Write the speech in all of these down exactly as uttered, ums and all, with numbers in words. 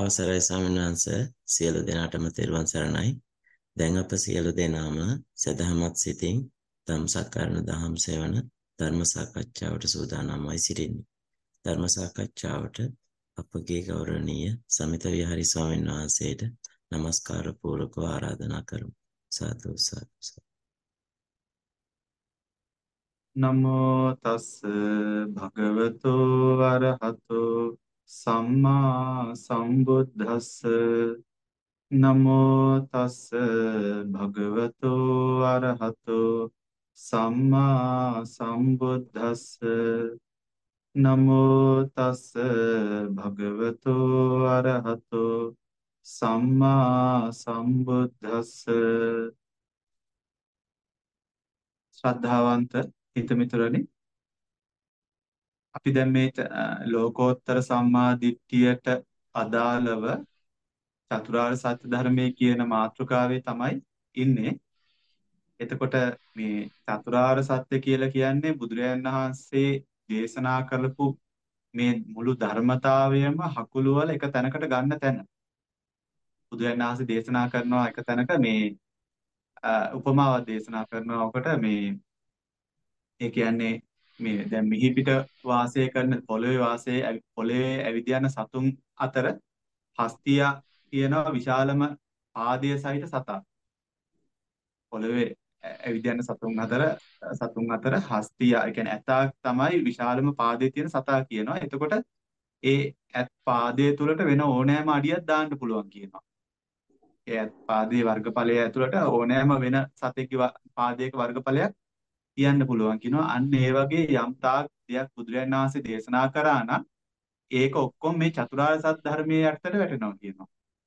අවසරයි ස්වාමීන් වහන්සේ සියලු දෙනාටම තෙරුවන් සරණයි. දැන් අප සියලු දෙනාම සදහමත් සිතින් ධම්සක්කරණ දහම් සෙවන ධර්ම සාකච්ඡාවට සූදානම්වයි සිටින්නේ. ධර්ම සාකච්ඡාවට අපගේ ගෞරවනීය සමිත විහාරි ස්වාමීන් වහන්සේට নমස්කාර පූර්වකව ආරාධනා කරමු. සාදු සාදු. නමෝ තස් භගවතෝ අරහතෝ සම්මා සම්බුද්දස්ස නමෝ තස් භගවතෝ අරහතෝ සම්මා සම්බුද්දස්ස නමෝ තස් භගවතෝ අරහතෝ සම්මා සම්බුද්දස්ස ශ්‍රද්ධාවන්ත හිතමිතුරනි අපි දැන් මේ ලෝකෝත්තර සම්මා දිට්ඨියට අදාළව චතුරාර්ය සත්‍ය ධර්මයේ කියන මාතෘකාවේ තමයි ඉන්නේ. එතකොට මේ චතුරාර්ය සත්‍ය කියලා කියන්නේ බුදුරජාණන් වහන්සේ දේශනා කරපු මේ මුළු ධර්මතාවයම හකුළුවල එක තැනකට ගන්න තැන. බුදුරජාණන් වහන්සේ දේශනා කරනවා එක තැනක මේ උපමාවක් දේශනා කරනවා. ඔකට මේ ඒ කියන්නේ මේ දැන් මිහිපිට වාසය කරන පොළවේ වාසය පොළවේ ඇවිද යන සතුන් අතර හස්තිය කියන විශාලම ආදීය සහිත සතා. පොළවේ ඇවිද යන සතුන් අතර සතුන් අතර හස්තිය ඒ කියන්නේ ඇතා තමයි විශාලම පාදයේ තියෙන සතා කියනවා. එතකොට ඒ ඇත් පාදයේ තුලට වෙන ඕනෑම අඩියක් දාන්න පුළුවන් කියනවා. ඒ ඇත් පාදයේ වර්ගඵලය ඇතුළට ඕනෑම වෙන සතෙක්ගේ පාදයක වර්ගඵලයක් කියන්න පුළුවන් කියනවා. අන්න ඒ වගේ යම් තාක් දෙයක් බුදුරජාණන් වහන්සේ දේශනා කරා නම් ඒක ඔක්කොම මේ චතුරාර්ය සත්‍ය ධර්මයේ යටතට වැටෙනවා කියනවා.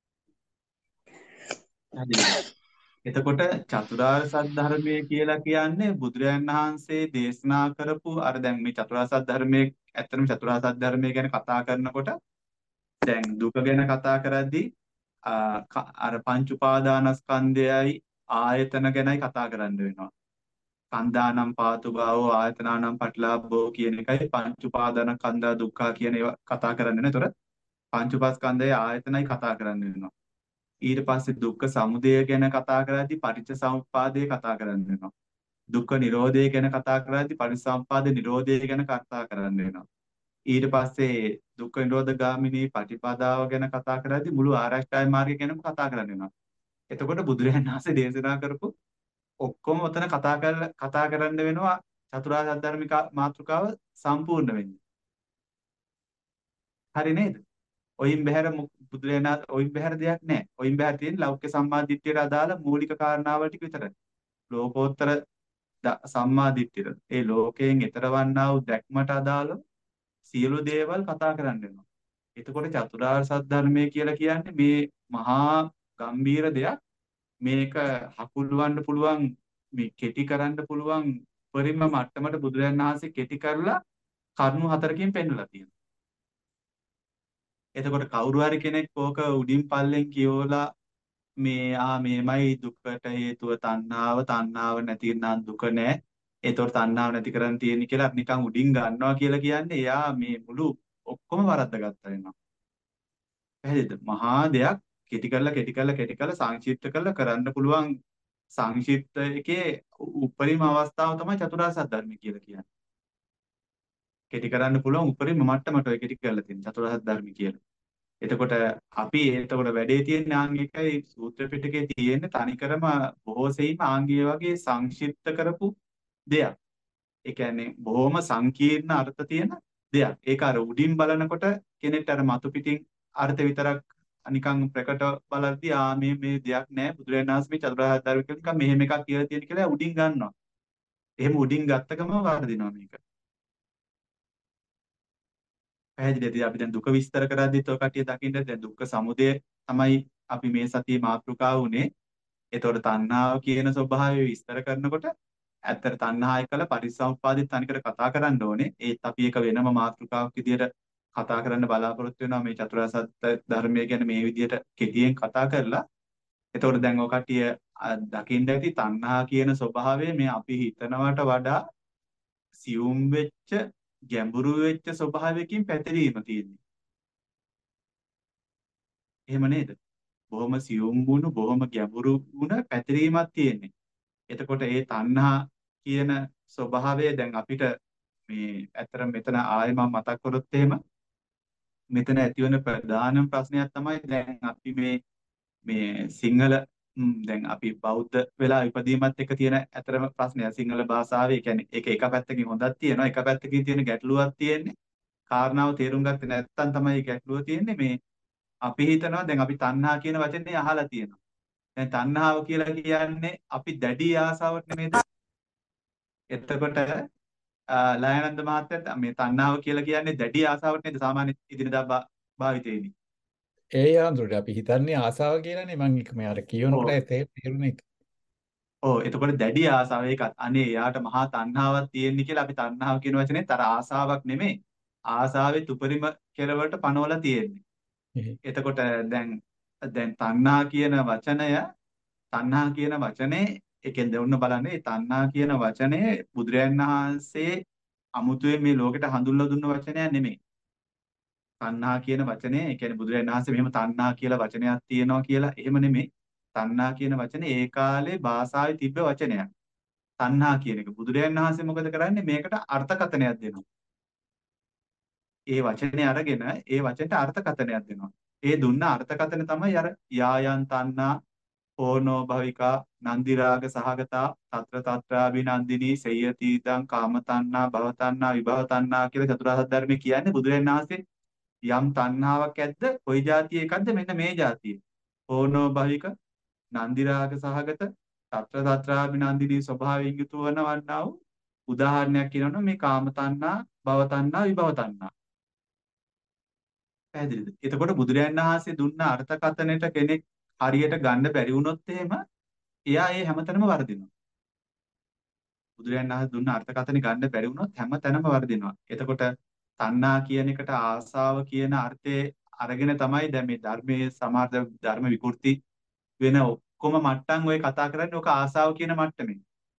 හරිද? එතකොට චතුරාර්ය සත්‍ය ධර්මයේ කියලා කියන්නේ බුදුරජාණන් වහන්සේ දේශනා කරපු අර දැන් මේ චතුරාර්ය සත්‍ය ධර්මයේ ඇත්තටම චතුරාර්ය සත්‍ය ධර්මයේ ගැන කතා කරනකොට දැන් දුක ගැන කතා කරද්දී අර පංච උපාදානස්කන්ධයයි ආයතන ගැනයි කතා කරන්න වෙනවා. කන්දානම් පාතු භාවෝ ආයතනානම් පටිලාභෝ කියන එකයි පංච උපාදාන කන්දා දුක්ඛ කියන ඒවා කතා කරන්නේ නේ. ඒතර පංච උපාස්කන්ධයේ ආයතනයි කතා කරන්න වෙනවා. ඊට පස්සේ දුක්ඛ සමුදය ගැන කතා කරද්දී පටිච්ච සමුප්පාදය කතා කරන්න වෙනවා. දුක්ඛ නිරෝධය ගැන කතා කරද්දී පටිච්චසමුප්පාද නිරෝධය ගැන කතා කරන්න වෙනවා. ඊට පස්සේ දුක්ඛ නිරෝධ ගාමිනී පටිපදාව ගැන කතා කරද්දී මුළු ආරෂ්ඨාය මාර්ගය ගැනම කතා කරන්න වෙනවා. එතකොට බුදුරජාණන් වහන්සේ දේශනා කරපු ඔක්කොම ඔතන කතා කරලා කතා කරන්න වෙනවා චතුරාර්ය සත්‍ය ධර්මික මාතෘකාව සම්පූර්ණ වෙන්නේ. හරි නේද? ඔයින් බහැර බුදුරජාණන් ඔයින් බහැර දෙයක් නැහැ. ඔයින් බහැර තියෙන ලෞකික සම්මා දිට්ඨියට අදාළ මූලික කාරණාවල් ටික විතරයි. ලෝකෝත්තර සම්මා දිට්ඨියට ඒ ලෝකයෙන් ඈතර වන්නා වූ දැක්මට අදාළ සියලු දේවල් කතා කරන්න වෙනවා. එතකොට චතුරාර්ය සත්‍ය ධර්මය කියලා කියන්නේ මේ මහා ගම්බීර දෙයක්. මේක හකුලවන්න පුළුවන් මේ කෙටි කරන්න පුළුවන් උපරිම මට්ටමට බුදුරජාණන් වහන්සේ කෙටි කරලා කරුණු හතරකින් පෙන්නලා තියෙනවා. එතකොට කවුරු හරි කෙනෙක් ඕක උඩින් පල්ලෙන් කියවලා මේ ආ මේමයි දුකට හේතුව තණ්හාව තණ්හාව නැති නම් දුක නැහැ. ඒතකොට තණ්හාව නැති කරන් තියෙන්නේ කියලා නිකන් උඩින් ගන්නවා කියලා කියන්නේ එයා මේ මුළු ඔක්කොම වරද්දාගත්තා වෙනවා. පැහැදිලිද? මහා දෙයක් කෙටි කරලා කෙටි කරලා කෙටි කරලා සංක්ෂිප්ත කරලා කරන්න පුළුවන් සංක්ෂිප්ත එකේ උපරිම අවස්ථාව තමයි චතුරාර්ය සත්‍ය ධර්මය කියලා කියන්නේ. කෙටි කරන්න පුළුවන් උපරිම මට්ටමට ඔය කෙටි කරලා තියෙන චතුරාර්ය සත්‍ය ධර්මය කියලා. එතකොට අපි එතකොට වැඩේ තියෙන ආංග එකයි සූත්‍ර පිටකේ තියෙන තනිකරම බොහෝ සෙයින්ම ආංගය වගේ සංක්ෂිප්ත කරපු දෙයක්. ඒ කියන්නේ බොහොම සංකීර්ණ අර්ථ තියෙන දෙයක්. ඒක අර උඩින් බලනකොට කෙනෙක්ට අර මතු පිටින් අර්ථ විතරක් නිකන් ප්‍රකට බලද්දී ආ මේ මේ දෙයක් නෑ බුදුරජාණන් වහන්සේ මේ චතුරාර්ය ධර්ම කියලා නිකන් මෙහෙම එකක් කියලා තියෙන කියලා උඩින් ගන්නවා. එහෙම උඩින් ගත්ත ගමන් වර්ධිනවා මේක. පැහැදිලිද? අපි දැන් දුක විස්තර කරද්දිත් ඔය කටිය දකින්න දැන් දුක්ඛ සමුදය තමයි අපි මේ සතියේ මාතෘකාව උනේ. ඒතකොට තණ්හාව කියන ස්වභාවය විස්තර කරනකොට ඇත්තට තණ්හා එකල පරිසම්පාදිත තනිකර කතා කරන්න ඕනේ. ඒත් අපි එක වෙනම මාතෘකාවක් විදියට කතා කරන්න බලාපොරොත්තු වෙනවා මේ චතුරාර්ය සත්‍ය ධර්මය ගැන මේ විදියට කෙටියෙන් කතා කරලා. එතකොට දැන් ඔය කට්ටිය දකින්න ඇති තණ්හා කියන ස්වභාවය මේ අපි හිතනවට වඩා සියුම් වෙච්ච ගැඹුරු වෙච්ච ස්වභාවයකින් පැතිරීම තියෙන්නේ. එහෙම නේද? බොහොම සියුම් වුණු බොහොම ගැඹුරු වුණ පැතිරීමක් තියෙන්නේ. එතකොට ඒ තණ්හා කියන ස්වභාවය දැන් අපිට මේ ඇත්තට මෙතන ආයෙ මම මතක් කරොත් එහෙම මෙතන ඇතිවන ප්‍රධානම ප්‍රශ්නයක් තමයි දැන් අපි මේ මේ සිංහල ම්, දැන් අපි බෞද්ධ වෙලා ඉපදීමත් එක්ක තියෙන ඇතරම ප්‍රශ්නය සිංහල භාෂාවේ කියන්නේ ඒක එක පැත්තකින් හොඳක් තියෙනවා එක පැත්තකින් තියෙන ගැටලුවක් තියෙන්නේ කාරණාව තේරුම් ගත්තේ නැත්නම් තමයි ගැටලුව තියෙන්නේ මේ අපි හිතනවා දැන් අපි තණ්හා කියන වචනේ අහලා තියෙනවා දැන් තණ්හාව කියලා කියන්නේ අපි දැඩි ආසාවක් නෙමෙයිද එතකොට ලයනන්ද මහත්තයා මේ තණ්හාව කියලා කියන්නේ දැඩි ආසාවක් නේද සාමාන්‍ය ඉදිනදා භා- භාවිතයේදී ඒ යාන්ත්‍රට අපි හිතන්නේ ආසාව කියලානේ මම එක මෙයාට කියනකොට ඔව් ඒ තේරුනේ ඒක. ඔව් එතකොට දැඩි ආසාව ඒකත් අනේ යාට මහා තණ්හාවක් තියෙන්නේ කියලා අපි තණ්හාව කියන වචනේ තර ආසාවක් නෙමෙයි ආසාවේ උපරිම කෙලවරට පනවලා තියෙන්නේ. එහෙ. එතකොට දැන් දැන් තණ්හා කියන වචනය තණ්හා කියන වචනේ එකෙන් දෙවන්න බලන්නේ මේ තණ්හා කියන වචනේ බුදුරයන් වහන්සේ අමුතුවෙන් මේ ලෝකෙට හඳුන්වලා දුන්න වචනයක් නෙමෙයි. තණ්හා කියන වචනේ ඒ කියන්නේ බුදුරජාණන් වහන්සේ මෙහෙම තණ්හා කියලා වචනයක් තියෙනවා කියලා එහෙම නෙමෙයි. තණ්හා කියන වචනේ ඒ කාලේ භාෂාවේ තිබ්බ වචනයක්. තණ්හා කියන එක බුදුරජාණන් වහන්සේ මොකද කරන්නේ මේකට අර්ථකථනයක් දෙනවා. ඒ වචනේ අරගෙන ඒ වචනට අර්ථකථනයක් දෙනවා. ඒ දුන්න අර්ථකථන තමයි අර යායන් තණ්හා ඕනෝ භවිකා නන්දි රාග සහගතා తත්‍ර తත්‍රාභිනන්දිනී සේයති ඉදං කාම තණ්හා භව තණ්හා විභව තණ්හා කියලා චතුරාර්ය සත්‍ය ධර්මයේ කියන්නේ බුදුරජාණන් වහන්සේ යම් තණ්හාවක් ඇද්ද කොයි જાතිය එකක්ද මෙන්න මේ જાතිය ඕනෝ භවික නන්දි රාග සහගත తත්‍ර తත්‍රාභිනන්දිනී ස්වභාවයෙන් යුතු වනවන්නා වූ උදාහරණයක් කියනවනම් මේ කාම තණ්හා භව තණ්හා විභව තණ්හා පැහැදිලිද එතකොට බුදුරජාණන් වහන්සේ දුන්න අර්ථකථනයට කෙනෙක් හරියට ගන්න බැරි වුණොත් එහෙම එයා ඒ හැමතැනම වර්ධිනවා බුදුරජාණන් වහන්සේ දුන්න අර්ථකථන ගන්න බැරි වුණොත් හැමතැනම වර්ධිනවා එතකොට තණ්හා කියන එකට ආසාව කියන අර්ථය අරගෙන තමයි දැන් මේ ධර්මයේ සමහර ධර්ම විකෘති වෙන ඔක්කොම මට්ටම් ඔය කතා කරන්නේ ඔක ආසාව කියන මට්ටමින්.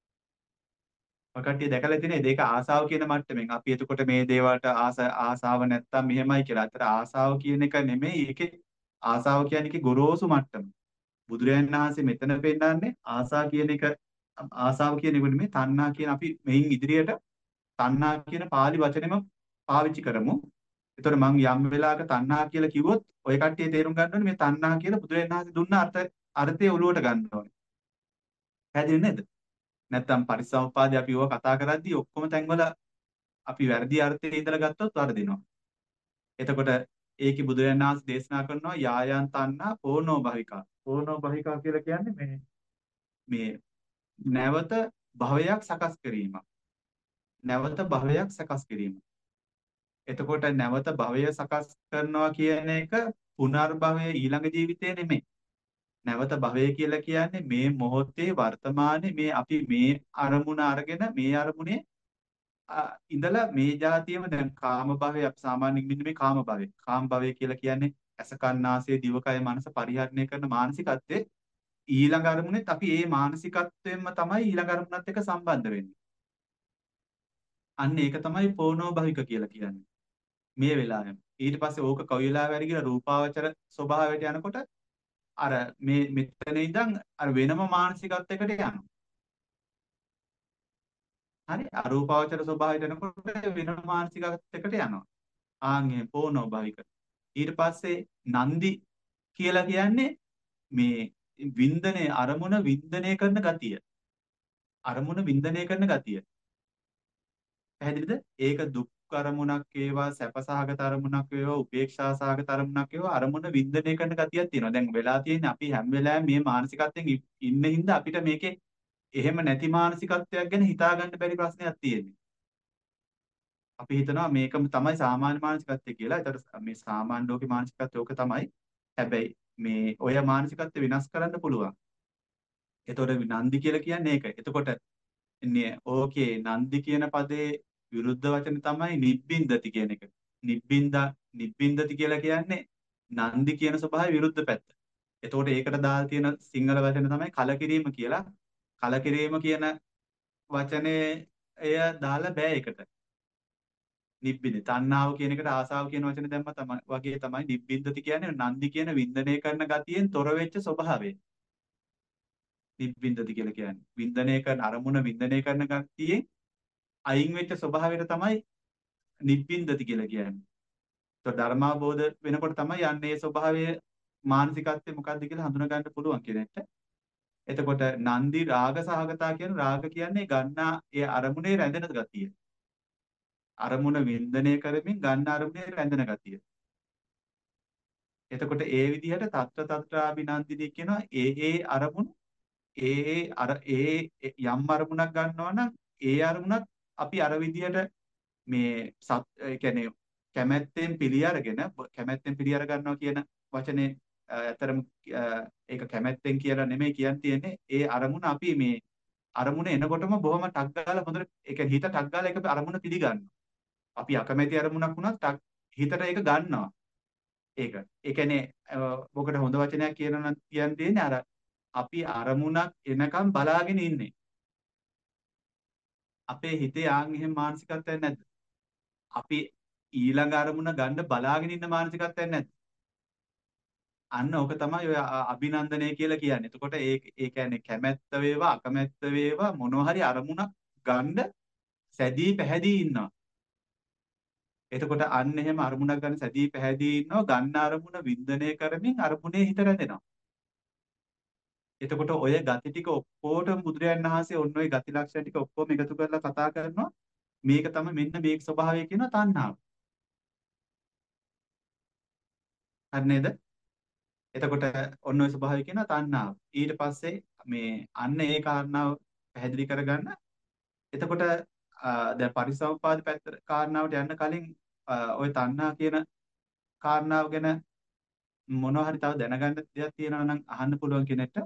ඔය කට්ටිය දැකලා තියෙනේද? ඒක ආසාව කියන මට්ටමින්. අපි එතකොට මේ දේවල්ට ආස ආසාව නැත්තම් මෙහෙමයි කියලා. අතට ආසාව කියන එක නෙමෙයි. ඒකේ ආසාව කියන්නේ ඒකේ ගොරෝසු මට්ටම. බුදුරජාණන් වහන්සේ මෙතන පෙන්නන්නේ ආසා කියන එක ආසාව කියන එක නෙමෙයි තණ්හා කියන අපි මෙයින් ඉදිරියට තණ්හා කියන pāli වචනේම පාවිච්චි කරමු. ඒතකොට මම යම් වෙලාවක තණ්හා කියලා කිව්වොත් ඔය කට්ටිය තේරුම් ගන්න ඕනේ මේ තණ්හා කියලා බුදුරජාණන් වහන්සේ දුන්න අර්ථ අර්ථය ඔලුවට ගන්න ඕනේ. පැහැදිලි නේද? නැත්තම් පරිසම්පාදේ අපි ඕවා කතා කරද්දී ඔක්කොම තැන්වල අපි වැරදි අර්ථයේ ඉඳලා ගත්තොත් වරදිනවා. එතකොට ඒකේ බුදුරජාණන් වහන්සේ දේශනා කරනවා යායන් තණ්හා ඕනෝ භවිකා. ඕනෝ භවිකා කියලා කියන්නේ මේ මේ නැවත භවයක් සකස් කිරීම. නැවත භවයක් සකස් කිරීම. එතකොට නැවත භවය සකස් කරනවා කියන එක පුනර්භවය ඊළඟ ජීවිතේ නෙමෙයි. නැවත භවය කියලා කියන්නේ මේ මොහොතේ වර්තමානයේ මේ අපි මේ අරමුණ අරගෙන මේ අරමුණේ ඉඳලා මේ જાතියම දැන් කාම භවය අපි සාමාන්‍යයෙන් ඉන්නේ මේ කාම භවය. කාම භවය කියලා කියන්නේ ඇස කන් නාසය දිවකය මනස පරිහරණය කරන මානසිකත්වයේ ඊළඟ අරමුණෙත් අපි ඒ මානසිකත්වයෙන්ම තමයි ඊළඟ අරමුණත් එක්ක සම්බන්ධ වෙන්නේ. අන්න ඒක තමයි පෝනෝ භවික කියලා කියන්නේ. මේ වෙලාවෙම. ඊට පස්සේ ඕක කවි වෙලාව වැඩි කියලා රූපාවචර ස්වභාවයට යනකොට අර මේ මෙතන ඉඳන් අර වෙනම මානසිකත්වයකට යනවා. හරි අරූපාවචර ස්වභාවයට යනකොට වෙනම මානසිකත්වයකට යනවා. ආන්ගේ පෝනෝ භවික. ඊට පස්සේ නන්දි කියලා කියන්නේ මේ වින්දනයේ අරමුණ වින්දනය කරන ගතිය. අරමුණ වින්දනය කරන ගතිය. පැහැදිලිද? ඒක දුක් අරමුණක් වේවා සැපසහගත අරමුණක් වේවා උපේක්ෂා සහගත අරමුණක් වේවා අරමුණ වින්දනය කරන ගතියක් තියෙනවා. දැන් වෙලා තියෙන්නේ අපි හැම වෙලාවෙම මේ මානසිකත්වයෙන් ඉන්න හින්දා අපිට මේකේ එහෙම නැති මානසිකත්වයක් ගැන හිතා ගන්න බැරි ප්‍රශ්නයක් තියෙන්නේ. අපි හිතනවා මේකම තමයි සාමාන්‍ය මානසිකත්වය කියලා. ඒතර මේ සාමාන්‍ය ලෝකේ මානසිකත්වය ඕක තමයි. හැබැයි මේ ඔය මානසිකත්වය විනාශ කරන්න පුළුවන්. එතකොට නන්දි කියලා කියන්නේ ඒක. එතකොට ඕකේ නන්දි කියන පදේ විරුද්ධ වචන තමයි නිබ්බින්දති කියන එක. නිබ්බින්දා නිබ්බින්දති කියලා කියන්නේ නන්දි කියන ස්වභාවය විරුද්ධ පැත්ත. එතකොට ඒකට දාලා තියෙන සිංහල වචන තමයි කලකිරීම කියලා. කලකිරීම කියන වචනේ එය දාලා බෑ ඒකට. නිබ්බින්ද. තණ්හාව කියන එකට ආසාව කියන වචනේ දැම්ම තමයි වගේ තමයි නිබ්බින්දති කියන්නේ නන්දි කියන වින්දනය කරන ගතියෙන් තොර වෙච්ච ස්වභාවය. නිබ්බින්දති කියලා කියන්නේ. වින්දනය කරන අරමුණ වින්දනය කරන ගතියෙන් අයින් වෙච්ච ස්වභාවයට තමයි නිබ්බින්දති කියලා කියන්නේ. તો ධර්මාබෝධ වෙනකොට තමයි යන්නේ මේ ස්වභාවයේ මානසිකත්වය මොකක්ද කියලා හඳුනා ගන්න පුළුවන් කෙනෙක්ට. එතකොට නන්දි රාග සහගතා කියන රාග කියන්නේ ගන්නා ඒ අරමුණේ රැඳෙන ගතිය. අරමුණ වින්දනය කරමින් ගන්න අරමුණේ රැඳෙන ගතිය. එතකොට ඒ විදිහට తත්‍ර తත්‍රාభిනන්දිනී කියනවා ඒ ඒ අරමුණු ඒ ඒ අර ඒ යම් අරමුණක් ගන්නවා නම් ඒ අරමුණත් අපි අර විදිහට මේ සත් ඒ කියන්නේ කැමැත්තෙන් පිළි අරගෙන කැමැත්තෙන් පිළි අර ගන්නවා කියන වචනේ ඇතරම ඒක කැමැත්තෙන් කියලා නෙමෙයි කියන්න තියෙන්නේ ඒ අරමුණ අපි මේ අරමුණ එනකොටම බොහොම ටක් ගාලා හොඳට ඒ කියන්නේ හිත ටක් ගාලා ඒක අරමුණ පිළිගන්නවා. අපි අකමැති අරමුණක් වුණත් ටක් හිතට ඒක ගන්නවා. ඒක. ඒ කියන්නේ මොකට හොඳ වචනයක් කියනවා නම් කියන්න තියෙන්නේ අර අපි අරමුණක් එනකම් බලාගෙන ඉන්නේ. අපේ හිතේ ආන් එහෙම මානසිකත්වයක් නැද්ද? අපි ඊළඟ අරමුණ ගන්න බලාගෙන ඉන්න මානසිකත්වයක් නැද්ද? අන්න ඕක තමයි ඔය අභිනන්දනය කියලා කියන්නේ. එතකොට ඒ ඒ කියන්නේ කැමැත්ත වේවා අකමැත්ත වේවා මොනවා හරි අරමුණක් ගන්න සැදී පැහැදී ඉන්නවා. එතකොට අන්න එහෙම අරමුණක් ගන්න සැදී පැහැදී ඉන්නවා ගන්න අරමුණ වින්දනය කරමින් අරමුණේ හිත රැඳෙනවා. එතකොට ඔය ගති ටික ඔක්කොටම බුදුරයන් වහන්සේ ඔන්න ඔය ගති ලක්ෂණ ටික ඔක්කොම එකතු කරලා කතා කරනවා. මේක තමයි මෙන්න මේක ස්වභාවය කියන තණ්හාව. හරි නේද? එතකොට ඔන්න ඔය ස්වභාවය කියන තණ්හාව. ඊට පස්සේ මේ අන්න ඒ කාරණාව පැහැදිලි කරගන්න. එතකොට දැන් පරිසම්පාද පැත්ත කාරණාවට යන්න කලින් ඔය තණ්හා කියන කාරණාව ගැන මොනවා හරි තව දැනගන්න දෙයක් තියෙනවා නම් අහන්න පුළුවන් කෙනෙක්ට.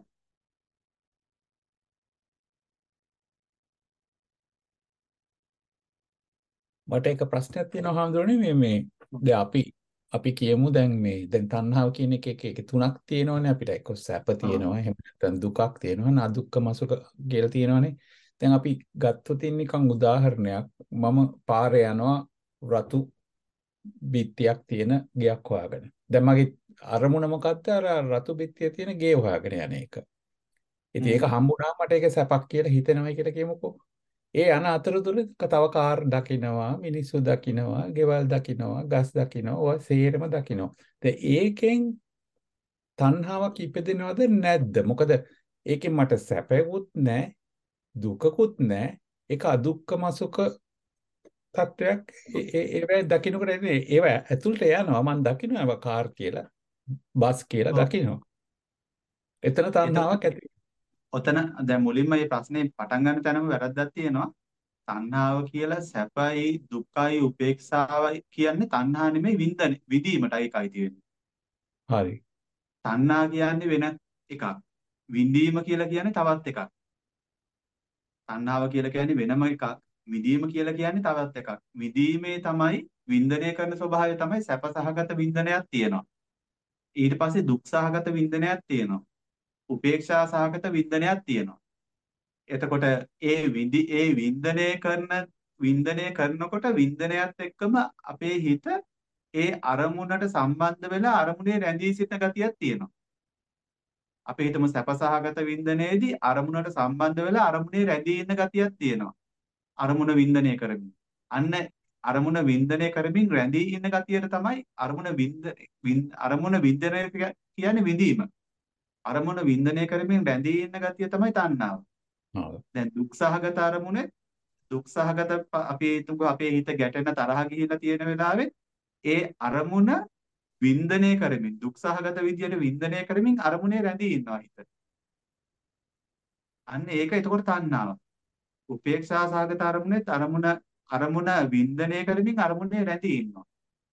මට එක ප්‍රශ්නයක් තියෙනවා හාමුදුරනේ මේ මේ දැන් අපි අපි කියමු දැන් මේ දැන් තණ්හාව කියන එක එක එක තුනක් තියෙනවනේ අපිට එක්ක සැප තියෙනවා එහෙම නැත්නම් දුකක් තියෙනවා නාදුක්ඛම සුඛ කියලා තියෙනවනේ. දැන් අපි ගත්තොත් නිකන් උදාහරණයක් මම පාරේ යනවා රතු බිත්තියක් තියෙන ගෙයක් හොයාගෙන. දැන් මගේ අරමුණ මොකද්ද? අර රතු බිත්තිය තියෙන ගේ හොයාගෙන යන එක. ඉතින් ඒක හම්බුනහම මට ඒක සැපක් කියලා හිතෙනවා කියලා කියමුකෝ. ඒ යන අතරතුර තව කාර් දකින්නවා, මිනිස්සු දකින්නවා, ගෙවල් දකින්නවා, ගස් දකින්නවා, ඔය සේරම දකින්නවා. දැන් ඒකෙන් තණ්හාවක් ඉපදෙනවද නැද්ද? මොකද ඒකෙන් මට සැපකුත් නැහැ, දුකකුත් නැහැ. ඒක අදුක්කම සුඛ තත්වයක්. ඒවා දකින්නකොට ඒවා ඇතුළට යනවා. මම දකින්නවා ඒවා කාර් කියලා, බස් කියලා දකින්නවා. එතන තණ්හාවක් ඇති. ඔතන දැන් මුලින්ම මේ ප්‍රශ්නේ පටන් ගන්න තැනම වැරද්දක් තියෙනවා. තණ්හාව කියලා සැපයි දුකයි උපේක්ෂාවයි කියන්නේ තණ්හා නෙමෙයි විඳින විදීමටයි ඒකයි තියෙන්නේ. හරි. තණ්හා කියන්නේ වෙන එකක්. විඳීම කියලා කියන්නේ තවත් එකක්. තණ්හාව කියලා කියන්නේ වෙනම එකක්. විඳීම කියලා කියන්නේ තවත් එකක්. විඳීමේ තමයි වින්දනය කරන ස්වභාවය තමයි සැප සහගත වින්දනයක් තියෙනවා. ඊට පස්සේ දුක් සහගත වින්දනයක් තියෙනවා. උපේක්ෂා සහගත වින්දනයක් තියෙනවා. එතකොට ඒ විදි ඒ වින්දනය කරන වින්දනය කරනකොට වින්දනයත් එක්කම අපේ හිත ඒ අරමුණට සම්බන්ධ වෙලා අරමුණේ රැඳී සිටින ගතියක් තියෙනවා. අපි හිතමු සැපසහගත වින්දනයේදී අරමුණට සම්බන්ධ වෙලා අරමුණේ රැඳී ඉන්න ගතියක් තියෙනවා. අරමුණ වින්දනය කරමින්. අන්න අරමුණ වින්දනය කරමින් රැඳී ඉන්න ගතියට තමයි අරමුණ වින්ද අරමුණ වින්දනය කියන්නේ විඳීම. අරමුණ වින්දනය කරමින් රැඳී ඉන්න ගතිය තමයි තණ්හාව. දැන් දුක් සහගත අරමුණේ දුක් සහගත අපි හිතමු අපේ හිත ගැටෙන තරහ ගිහිලා තියෙන වෙලාවේ ඒ අරමුණ වින්දනය කරමින් දුක් සහගත විදියට වින්දනය කරමින් අරමුණේ රැඳී ඉන්නවා හිත. අන්න ඒක එතකොට තණ්හාව. උපේක්ෂා සහගත අරමුණේ අරමුණ අරමුණ වින්දනය කරමින් අරමුණේ රැඳී ඉන්නවා.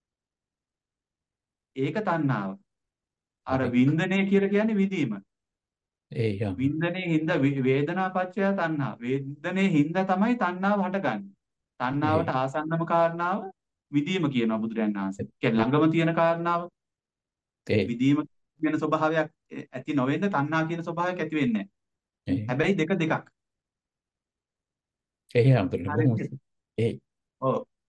ඒක තණ්හාව. අර වින්දනය කියලා කියන්නේ විඳීම. ඒ යම්. වින්දනයේ හින්දා වේදනා පත්‍ය තණ්හා. වේදනයේ හින්දා තමයි තණ්හාව හටගන්නේ. තණ්හාවට ආසන්නම කාරණාව විදීම කියනවා බුදුරජාණන් වහන්සේ. කියන්නේ ළඟම තියෙන කාරණාව. විදීම කියන ස්වභාවයක් ඇති නොවෙන්න තණ්හා කියන ස්වභාවයක් ඇති වෙන්නේ නැහැ. හැබැයි දෙක දෙකක්. ඒ හම්බුනේ. ඒ. ඔව්.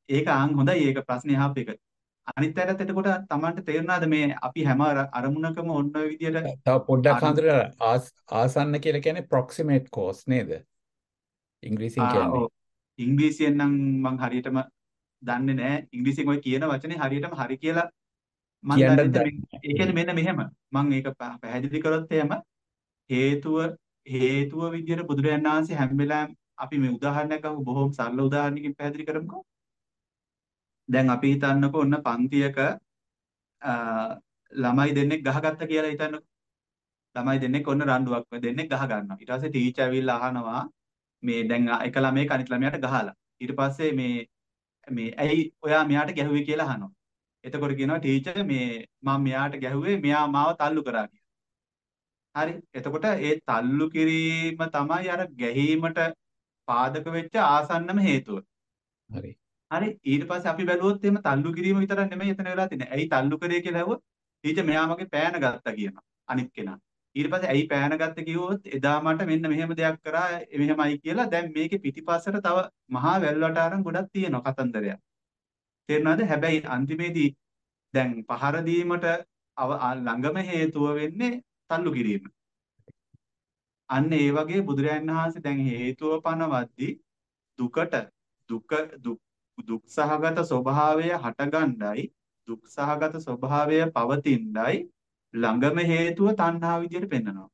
ඒක ආන් හොඳයි ඒක ප්‍රශ්නේ අහපු එක. අනිත් පැත්තට එතකොට Tamanට තේරුණාද මේ අපි හැම අර- අරමුණකම ඔන්න ඔය විදියට තව පොඩ්ඩක් අරමු හඳුනලා ආස් ආසන්න කියලා කියන්නේ ප්‍රොක්සිමේට් කෝස් නේද? ඉංග්‍රීසියෙන් ආ කියන්නේ. ඔව් ඉංග්‍රීසියෙන් නම් මම හරියටම දන්නේ නැහැ. ඉංග්‍රීසියෙන් ඔය කියන වචනේ හරියටම හරි කියලා මම කියන්නත් දන්නේ නැහැ. දන්නේ මේ- ඒ නැහැ. කියන්නේ මෙන්න මෙහෙම. මම ඒක ප- පැහැදිලි කරොත් එහෙම හේතුව හේතුව විදියට බුදුරජාණන් වහන්සේ හැම වෙලාවෙම අපි මේ උදාහරණයක් අහමු බොහොම සරල උදාහරණයකින් පැහැදිලි කරමුකෝ. දැන් අපි හිතන්නකෝ ඔන්න පන්තියක අ, ළමයි දෙන්නෙක් ගහගත්ත කියලා හිතන්නකෝ. ළමයි දෙන්නෙක් ඔන්න රණ්ඩුවක් දෙන්නෙක් ගහ ගන්නවා. ඊට පස්සේ ටීචර් ඇවිල්ලා අහනවා මේ දැන් එක ළමයෙක් අනිත් ළමයාට ගහලා. ඊට පස්සේ මේ මේ ඇයි ඔයා මෙයාට ගැහුවේ කියලා අහනවා. එතකොට කියනවා ටීචර් මේ මම මෙයාට ගැහුවේ මෙයා මාව තල්ලු කරා කියලා. හරි. එතකොට ඒ තල්ලු කිරීම තමයි අර ගැහීමට පාදක වෙච්ච ආසන්නම හේතුව. හරි. හරි. ඊට පස්සේ අපි බැලුවොත් එහෙම තල්ලු කිරීම විතරක් නෙමෙයි එතන වෙලා තියෙන්නේ. ඇයි තල්ලු කරේ කියලා ඇහුවොත් ටීචර් මෙයා මගේ පෑන ගත්තා කියනවා. අනිත් කෙනා. ඊට පස්සේ ඇයි පෑන ගත්තේ කිව්වොත් එදා මට මෙන්න මෙහෙම දෙයක් කරා මෙහෙමයි කියලා දැන් මේකේ පිටිපස්සට තව මහා වැල්වටාරම් ගොඩක් තියෙනවා කතන්දරයක්. තේරුණාද? හැබැයි අන්තිමේදී දැන් පහර දීමට අව- ආ ළඟම හේතුව වෙන්නේ තල්ලු කිරීම. අන්න ඒ වගේ බුදුරයන් වහන්සේ දැන් හේතුව පනවද්දී දුකට දුක දුක් දුක් සහගත ස්වභාවය හටගණ්ඩයි දුක් සහගත ස්වභාවය පවතින්නයි ළඟම හේතුව තණ්හා විදියට පෙන්නනවා.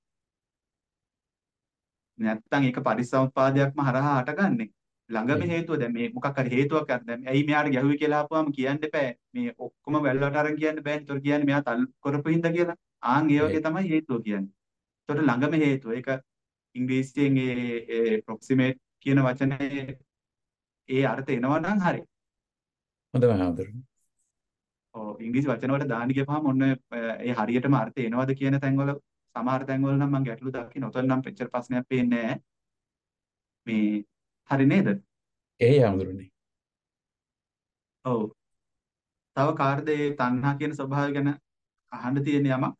නැත්තම් ඒක පරිසම්පාදයක්ම හරහා හටගන්නේ. ළඟම එහෙම. හේතුව දැන් මේ මොකක් හරි හේතුවක් අර දැන් ඇයි මෙයාට ගැහුවේ කියලා අහපුවාම කියන්න එපා. මේ ඔක්කොම වැල්ලට අරන් කියන්න බෑ. ඒතර කියන්නේ මෙයා තල් කරපු හින්දා කියලා. ආන් ඒ වගේ එහෙම. තමයි හේතුව කියන්නේ. ඒතර ළඟම හේතුව. ඒක ඉංග්‍රීසියෙන් ඒ ඒ ප්‍රොක්සිමේට් කියන වචනේ ඒ අර්ථ එනවා නම් හරි. හොඳයි හඳුනන. ඔව් ඉංග්‍රීසි වචන වලට දාන්න ගියපහම ඔන්න ඒ හරියටම අර්ථ එනවද කියන තැන්වල සමහර තැන්වල නම් මම ගැටලු දකින්න. ඔතන නම් එච්චර ප්‍රශ්නයක් පේන්නේ නැහැ. මේ හරි නේද? එහේ හඳුනන්නේ. ඔව්. තව කාටද මේ තණ්හා කියන ස්වභාවය ගැන අහන්න තියෙන යමක්?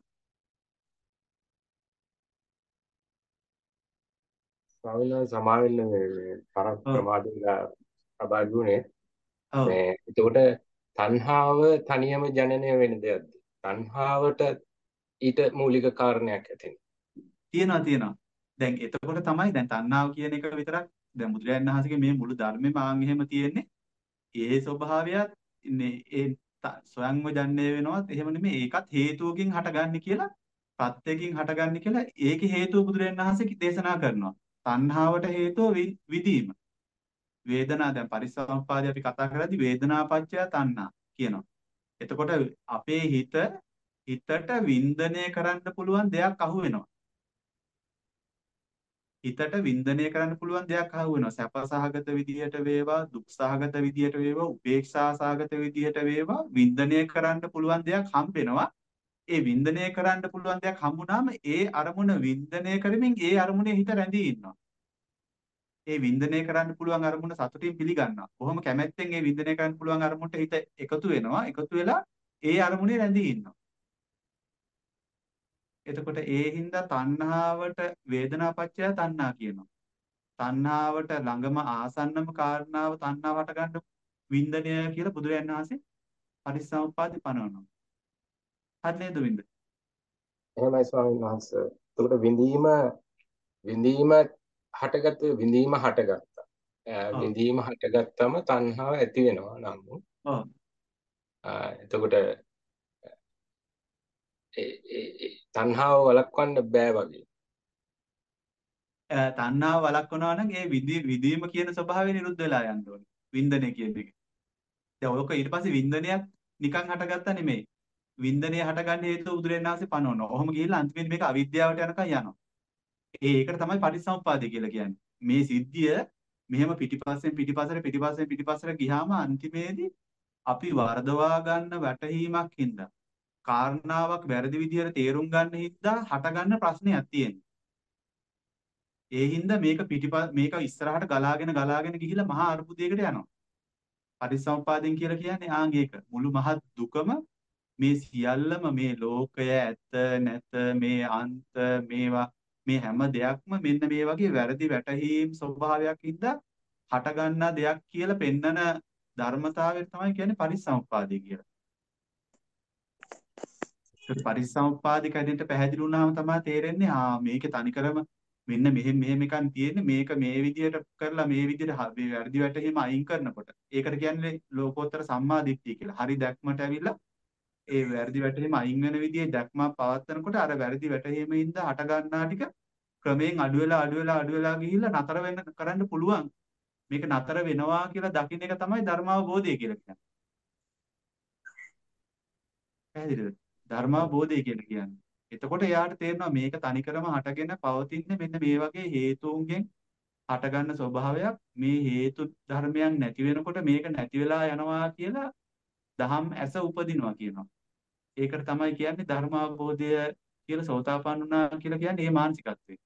ස්වාමීන් වහන්සේ සමා වෙන්න මේ මේ තරම් ඔව්. ප්‍රමාදිකලා අභාග්‍යුනේ ඔව්. මේ එතකොට තණ්හාව තනියම ජනනය වෙන දෙයක්ද? තණ්හාවට ඊට මූලික කාරණයක් ඇතිනේ. තියෙනවා තියෙනවා. දැන් එතකොට තමයි දැන් තණ්හාව කියන එක විතරක් දැන් බුදුරජාණන් වහන්සේගේ මේ මුළු ධර්මෙම ආන් එහෙම තියෙන්නේ. ඒ ස්වභාවයත් නේ ඒ ත- ස්වයංව ජන්‍ය වෙනවත් එහෙම නෙමෙයි ඒකත් හේතුවකින් හටගන්නේ කියලා ප්‍රත්‍යයෙන් හටගන්නේ කියලා ඒකේ හේතුව බුදුරජාණන් වහන්සේ දේශනා කරනවා. තණ්හාවට හේතුව වි- විදීම. වේදනා දැන් පරිසම්පාදේ අපි කතා කරද්දි වේදනාපච්චය තණ්හා කියනවා. එතකොට අපේ හිත හිතට වින්දනය කරන්න පුළුවන් දෙයක් අහු වෙනවා. හිතට වින්දනය කරන්න පුළුවන් දෙයක් අහු වෙනවා. සැප සහගත විදියට වේවා, දුක් සහගත විදියට වේවා, උපේක්ෂා සහගත විදියට වේවා වින්දනය කරන්න පුළුවන් දෙයක් හම්බ වෙනවා. ඒ වින්දනය කරන්න පුළුවන් දෙයක් හම්බුනාම ඒ අරමුණ වින්දනය කරමින් ඒ අරමුණේ හිත රැඳී ඉන්නවා. ඒ වින්දනය කරන්න පුළුවන් අරමුණ සතුටින් පිළිගන්නවා. කොහොම කැමැත්තෙන් ඒ වින්දනය කරන්න පුළුවන් අරමුණට හිත එකතු වෙනවා. එකතු වෙලා ඒ අරමුණේ රැඳී ඉන්නවා. එතකොට ඒ හින්දා තණ්හාවට වේදනාපච්චය තණ්හා කියනවා. තණ්හාවට ළඟම ආසන්නම කාරණාව තණ්හාවට ගන්න වින්දනය කියලා බුදුරජාණන් වහන්සේ පරිසම්පාදේ පනවනවා. හරි නේද වින්ද? එහෙමයි ස්වාමීන් වහන්සේ. එතකොට විඳීම විඳීම හටගත්ත විඳීම හටගත්තා. අ, ඔව්. විඳීම හටගත්තම තණ්හාව ඇති වෙනවා නම් ඔව්. අ, එතකොට ඒ ඒ ඒ තණ්හාව වළක්වන්න බෑ වගේ. අ, තණ්හාව වළක්වනවා නම් ඒ විදි විදීම කියන ස්වභාවය නිරුද්ධ වෙලා යන්න ඕනේ. වින්දනය කියන එක. දැන් ඔක ඊට පස්සේ වින්දනයක් නිකන් හටගත්තා නෙමෙයි. වින්දනය හටගන්න හේතුව බුදුරජාණන් වහන්සේ පනවනවා. ඔහොම ගිහිල්ලා අන්තිමේට මේක අවිද්‍යාවට යනකම් යනවා. ඒ ඒකට තමයි පටිච්චසමුප්පාදය කියලා කියන්නේ. මේ සිද්ධිය මෙහෙම පිටිපස්සෙන් පිටිපස්සට පිටිපස්සෙන් පිටිපස්සට ගියාම අන්තිමේදී අපි වර්ධවා ගන්න වැටහීමක් හින්දා කාරණාවක් වැරදි විදිහට තේරුම් ගන්න හින්දා හටගන්න ප්‍රශ්නයක් තියෙනවා. ඒ හින්දා මේක පිටිපස්ස මේක ඉස්සරහට ගලාගෙන ගලාගෙන ගිහිල්ලා මහා අර්බුදයකට යනවා. පටිච්චසමුප්පාදයෙන් කියලා කියන්නේ ආන් ඒක. මුළු මහත් දුකම මේ සියල්ලම මේ ලෝකය ඇත නැත මේ අන්ත මේවා මේ හැම දෙයක්ම මෙන්න මේ වගේ වැරදි වැටහීම් ස්වභාවයක් ඉඳලා හටගන්නා දෙයක් කියලා පෙන්නන ධර්මතාවය තමයි කියන්නේ පරිසම්පාදේ කියලා. ඒක පරිසම්පාදික හැටියට පැහැදිලි වුණාම තමයි තේරෙන්නේ ආ මේකේ තනිකරම මෙන්න මෙහෙම මෙහෙම එකක් තියෙන්නේ මේක මේ විදියට කරලා මේ විදියට හ- මේ වැරදි වැටහීම අයින් කරනකොට ඒකට කියන්නේ ලෝකෝත්තර සම්මා දිට්ඨිය කියලා. හරි දැක්මට ඇවිල්ලා ඒ වැරදි වැටහීම අයින් වෙන විදිහේ දැක්මක් පවත්නකොට අර වැරදි වැටහීමින්ද හට ගන්නා ටික ක්‍රමයෙන් අඩු වෙලා අඩු වෙලා අඩු වෙලා ගිහිල්ලා නතර වෙන්න කරන්න පුළුවන්. මේක නතර වෙනවා කියලා දකින්න එක තමයි ධර්මාවබෝධය කියලා කියන්නේ. පැහැදිලිද? ධර්මාවබෝධය කියලා කියන්නේ. එතකොට එයාට තේරෙනවා මේක තනිකරම හටගෙන පවතින්නේ මෙන්න මේ වගේ හේතුන්ගෙන් හටගන්න ස්වභාවයක්. මේ හේතු ධර්මයන් නැති වෙනකොට මේක නැති වෙලා යනවා කියලා දහම් ඇස උපදිනවා කියනවා. ඒකට තමයි කියන්නේ ධර්මාවබෝධය කියලා සෝතාපන්න වුණා කියලා කියන්නේ මේ මානසිකත්වය.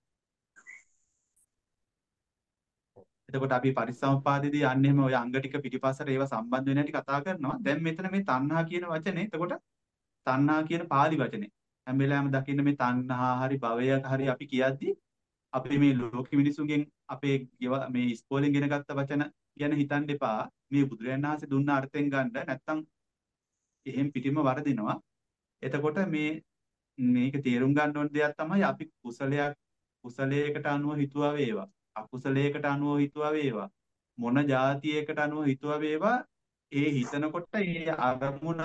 එතකොට අපි පරිසම්පාදයේදී යන්නේ එහෙම ඔය අංග ටික පිටිපස්සට ඒවා සම්බන්ධ වෙන හැටි කතා කරනවා. දැන් මෙතන මේ තණ්හා කියන වචනේ එතකොට තණ්හා කියන පාලි වචනේ. හැම වෙලාවෙම දකින්න මේ තණ්හා හරි භවය හරි අපි කියද්දි අපි මේ ලෝක මිනිසුන්ගෙන් අපේ ගෙව- මේ ඉස්කෝලෙන් ඉගෙන ගත්ත වචන ගැන හිතන්න එපා. මේ බුදුරජාණන් වහන්සේ දුන්න අර්ථයෙන් ගන්න නැත්තම් එහෙම් පිටින්ම වරදිනවා. එතකොට මේ මේක තේරුම් ගන්න ඕන දෙයක් තමයි අපි කුසලයක් කුසලයකට අනුව හිතුවා වේවා අකුසලයකට අනුව හිතුවා වේවා මොන જાතියකට අනුව හිතුවා වේවා ඒ හිතනකොට ඒ අරමුණ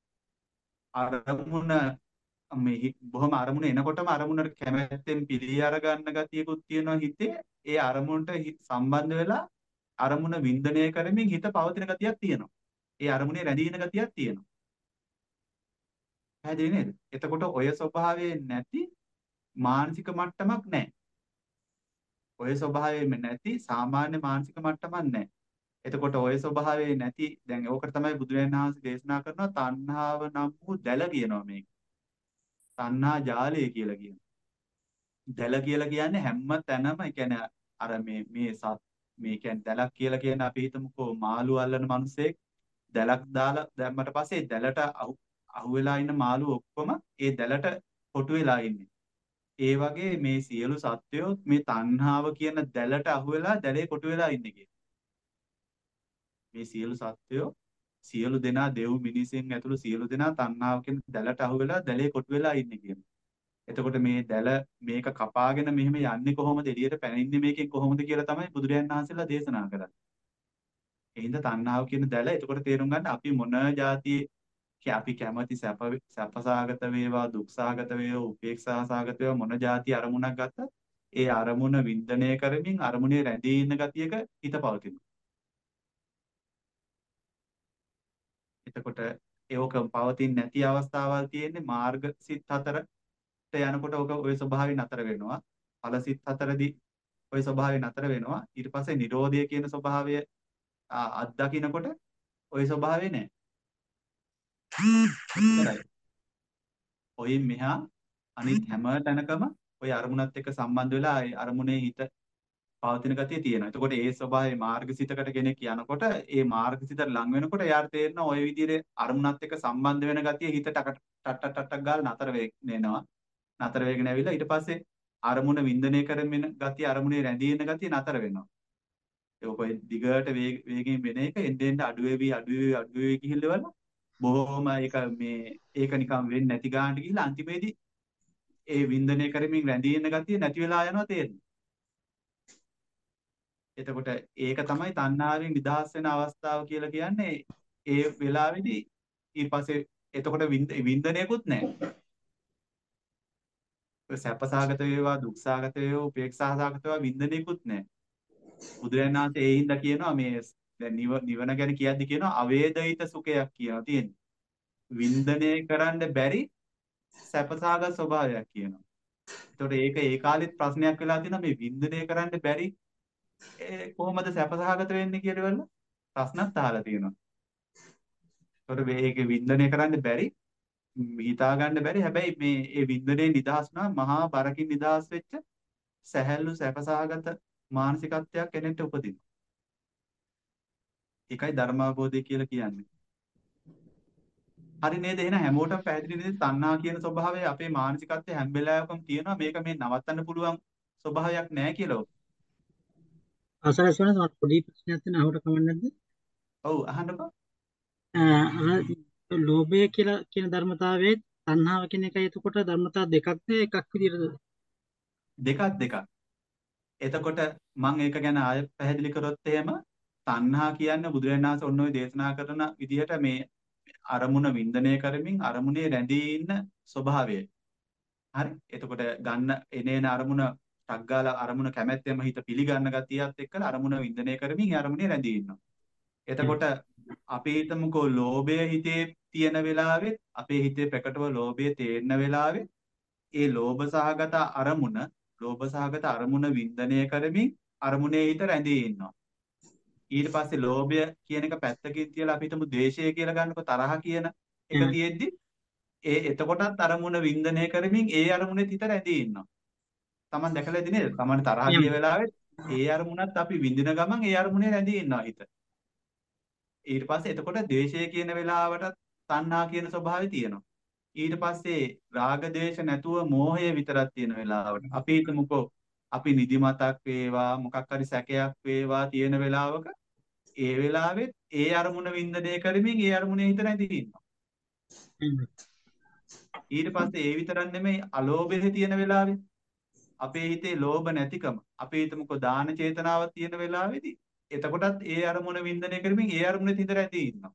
අරමුණ මේ හි- බොහොම අරමුණ එනකොටම අරමුණට කැමැත්තෙන් පිළි අර ගන්න ගතියකුත් තියෙනවා හිතේ ඒ අරමුණට හි- සම්බන්ධ වෙලා අරමුණ වින්දනය කරමින් හිත පවතින ගතියක් තියෙනවා ඒ අරමුණේ රැඳී ඉන ගතියක් තියෙනවා පැහැදිලි නේද එතකොට ඔය ස්වභාවයේ නැති මානසික මට්ටමක් නැහැ ඔය ස්වභාවයෙම නැති සාමාන්‍ය මානසික මට්ටමක් නැහැ එතකොට ඔය ස්වභාවයේ නැති දැන් ඕකට තමයි බුදුරජාණන් වහන්සේ දේශනා කරනවා තණ්හාව නම් වූ දැල කියනවා මේක තණ්හා ජාලය කියලා කියනවා දැල කියලා කියන්නේ හැම තැනම ඒ කියන්නේ අර මේ මේ සත් මේ කියන්නේ දැලක් කියලා කියන්නේ අපි හිතමුකෝ මාළු අල්ලන මිනිස්සෙක් දැලක් දාලා දැම්මට පස්සේ ඒ දැලට අහු අහුවෙලා ඉන්න මාළු ඔක්කොම ඒ දැලට කොටු වෙලා ඉන්නේ. ඒ වගේ මේ සියලු සත්වයෝ මේ තණ්හාව කියන දැලට අහුවෙලා දැලේ කොටු වෙලා ඉන්නේ කියන. මේ සියලු සත්වයෝ සියලු දෙනා දෙව් මිනිසෙන් ඇතුළු සියලු දෙනා තණ්හාව කියන දැලට අහුවෙලා දැලේ කොටු වෙලා ඉන්නේ කියන. එතකොට මේ දැල මේක කපාගෙන මෙහෙම යන්නේ කොහොමද එළියට පැනින්නේ මේකෙන් කොහොමද කියලා තමයි බුදුරජාණන් වහන්සේලා දේශනා කරන්නේ. එහෙනම් තණ්හාව කියන දැල එතකොට තේරුම් ගන්න අපි මොන જાතියේ කැ- අපි කැමති සැප සැපසහගත වේවා දුක්සහගත වේවා උපේක්ෂාසහගත වේවා මොන જાති අරමුණක් ගත්තත් ඒ අරමුණ වින්දනය කරමින් අරමුණේ රැඳී ඉන්න ගතියක හිත පවතිනවා. එතකොට ඒක පවතින්නේ නැති අවස්ථාවල් තියෙන්නේ මාර්ග සිත් හතරට යනකොට ඔක ওই ස්වභාවය නතර වෙනවා. ඵල සිත් හතරදී ওই ස්වභාවය නතර වෙනවා. ඊට පස්සේ Nirodha කියන ස්වභාවය ආ, අත්දකින්නකොට ওই ස්වභාවය නැහැ. එච්චරයි. ඔයින් මෙහා අනිත් හැම තැනකම ওই අරමුණත් එක්ක සම්බන්ධ වෙලා ඒ අරමුණේ හිත පවතින ගතිය තියෙනවා. එතකොට ඒ ස්වභාවයේ මාර්ගසිතකට කෙනෙක් යනකොට ඒ මාර්ගසිතට ලං වෙනකොට එයාට තේරෙනවා ওই විදිහේ අරමුණත් එක්ක සම්බන්ධ වෙන ගතිය හිත ටක ටක් ටක් ටක් ගාලා නතර වෙනවා. නතර වෙගෙන ඇවිල්ලා ඊට පස්සේ අරමුණ වින්දනය කරමින ගතිය අරමුණේ රැඳී ඉන්න ගතිය නතර වෙනවා. ඒක ඔය දිගට වේග වේගයෙන් වෙන එක එන්න එන්න අඩු වෙවි අඩු වෙවි අඩු වෙවි ගිහිල්ලා බොහොම ඒක මේ ඒක නිකන් වෙන්නේ නැති ගානට ගිහිල්ලා අන්තිමේදී ඒ වින්දනය කරමින් රැඳී ඉන්න ගතිය නැති වෙලා යනවා තේරෙනවා. එතකොට ඒක තමයි තණ්හාවෙන් නිදහස් වෙන අවස්ථාව කියලා කියන්නේ. ඒ වෙලාවේදී ඊට පස්සේ එතකොට වින්ද- වින්දනයකුත් නැහැ. සැපසහගත වේවා දුක්සහගත වේවා උපේක්ෂාසහගත වේවා වින්දනයකුත් නැහැ. බුදුරජාණන් වහන්සේ ඒ හින්දා කියනවා මේ දැන් නිව නිවන ගැන කියද්දි කියනවා අවේදිත සුඛයක් කියනවා තියෙන්නේ. වින්දනය කරන්න බැරි සැපසහගත ස්වභාවයක් කියනවා. ඒතකොට ඒක ඒ කාලෙත් ප්‍රශ්නයක් වෙලා තියෙනවා මේ වින්දනය කරන්න බැරි ඒ කොහොමද සැපසහගත වෙන්නේ කියලා වල ප්‍රශ්නත් අහලා තියෙනවා. ඒතකොට මේක වින්දනය කරන්න බැරි හිතා ගන්න බැරි හැබැයි මේ ඒ වින්දනයේ නිදහස් වුණා මහා බරකින් නිදහස් වෙච්ච සැහැල්ලු සැපසහගත මානසිකත්වයක් කෙනෙක්ට උපදිනවා. ඒකයි ධර්මාවබෝධය කියලා කියන්නේ. හරි නේද? එහෙනම් හැමෝටම පැහැදිලි නේද? තණ්හා කියන ස්වභාවය අපේ මානසිකත්වයේ හැම වෙලාවකම තියෙනවා. මේක මේ නවත්තන්න පුළුවන් ස්වභාවයක් නෑ කියලා. අවසරයි සවන පොඩි ප්‍රශ්නයක් තියෙන අහුවට කමක් නැද්ද? ඔව් අහන්නකෝ. අර ලෝභය කියලා කියන ධර්මතාවයේ තණ්හාව කියන එකයි එතකොට ධර්මතාව දෙකක්ද එකක් විදිහටද? දෙකක් දෙකක්. එතකොට මම ඒක ගැන ආයෙ පැහැදිලි කරොත් එහෙම තණ්හා කියන්නේ බුදුරජාණන් වහන්සේ ඔන්න ඔය දේශනා කරන විදිහට මේ අරමුණ වින්දනය කරමින් අරමුණේ රැඳී ඉන්න ස්වභාවය. හරි. එතකොට ගන්න එනේන අරමුණ ටග්ගාලා අරමුණ කැමැත්තෙම හිත පිළිගන්න ගතියත් එක්කලා අරමුණ වින්දනය කරමින් ඒ අරමුණේ රැඳී ඉන්නවා. එතකොට අපි හිතමුකෝ ලෝභය හිතේ තියෙන වෙලාවෙත් අපේ හිතේ ප්‍රකටව ලෝභය තේරෙන වෙලාවෙත් ඒ ලෝභ සහගත අරමුණ ලෝභ සහගත අරමුණ වින්දනය කරමින් අරමුණේ හිත රැඳී ඉන්නවා. ඊට පස්සේ ලෝභය කියන එක පැත්තකින් තියලා අපි හිතමු ද්වේෂය කියලා ගන්නකො තරහ කියන එක තියෙද්දි ඒ එතකොටත් අරමුණ වින්දනය කරමින් ඒ අරමුණේ හිත රැඳී ඉන්නවා. Taman දැකලා ඉදි නේද? Taman තරහ ගිය වෙලාවෙත් ඒ අරමුණත් අපි විඳින ගමන් ඒ අරමුණේ රැඳී ඉන්නවා හිත. ඊට පස්සේ එතකොට ද්වේෂය කියන වෙලාවට තණ්හා කියන ස්වභාවය තියෙනවා. ඊට පස්සේ රාග ද්වේෂ නැතුව මෝහය විතරක් තියෙන වෙලාවට අපි හිතමුකෝ අපි නිදිමතක් වේවා මොකක් හරි සැකයක් වේවා තියෙන වෙලාවක ඒ වෙලාවෙත් ඒ අරමුණ වින්දනය කරමින් ඒ අරමුණේ හිත රැඳී ඉන්නවා. ඊට පස්සේ ඒ විතරක් නෙමෙයි අලෝභය තියෙන වෙලාවේ අපේ හිතේ ලෝභ නැතිකම අපි හිතමුකෝ දාන චේතනාවක් තියෙන වෙලාවේදී එතකොටත් ඒ අරමුණ වින්දනය කරමින් ඒ අරමුණේ හිත රැඳී ඉන්නවා.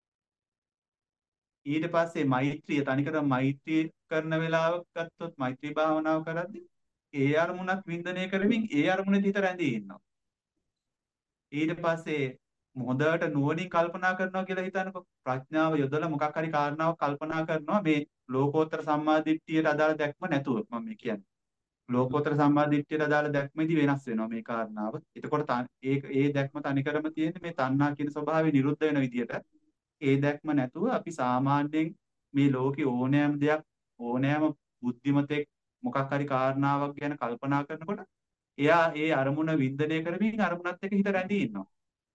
ඊට පස්සේ මෛත්‍රිය තනිකර මෛත්‍රී කරන වෙලාවක් ගත්තොත් මෛත්‍රී භාවනාව කරද්දී ඒ අරමුණක් වින්දනය කරමින් ඒ අරමුණේ හිත රැඳී ඉන්නවා. ඊට පස්සේ හොඳට නුවණින් කල්පනා කරනවා කියලා හිතනකො ප්‍රඥාව යොදලා මොකක් හරි කාරණාවක් කල්පනා කරනවා මේ ලෝකෝත්තර සම්මාදිට්ඨියට අදාළ දැක්ම නැතුව මම මේ කියන්නේ. ලෝකෝත්තර සම්මාදිට්ඨියට අදාළ දැක්මේදී වෙනස් වෙනවා මේ කාරණාව. එතකොට ඒ ඒ දැක්ම තනිකරම තියෙන්නේ මේ තණ්හා කියන ස්වභාවය නිරුද්ධ වෙන විදියට. ඒ දැක්ම නැතුව අපි සාමාන්‍යයෙන් මේ ලෝකේ ඕනෑම දෙයක් ඕනෑම බුද්ධිමතෙක් මොකක් හරි කාරණාවක් ගැන කල්පනා කරනකොට එයා ඒ අරමුණ වින්දනය කරමින් අරමුණත් එක්ක හිත රැඳී ඉන්නවා.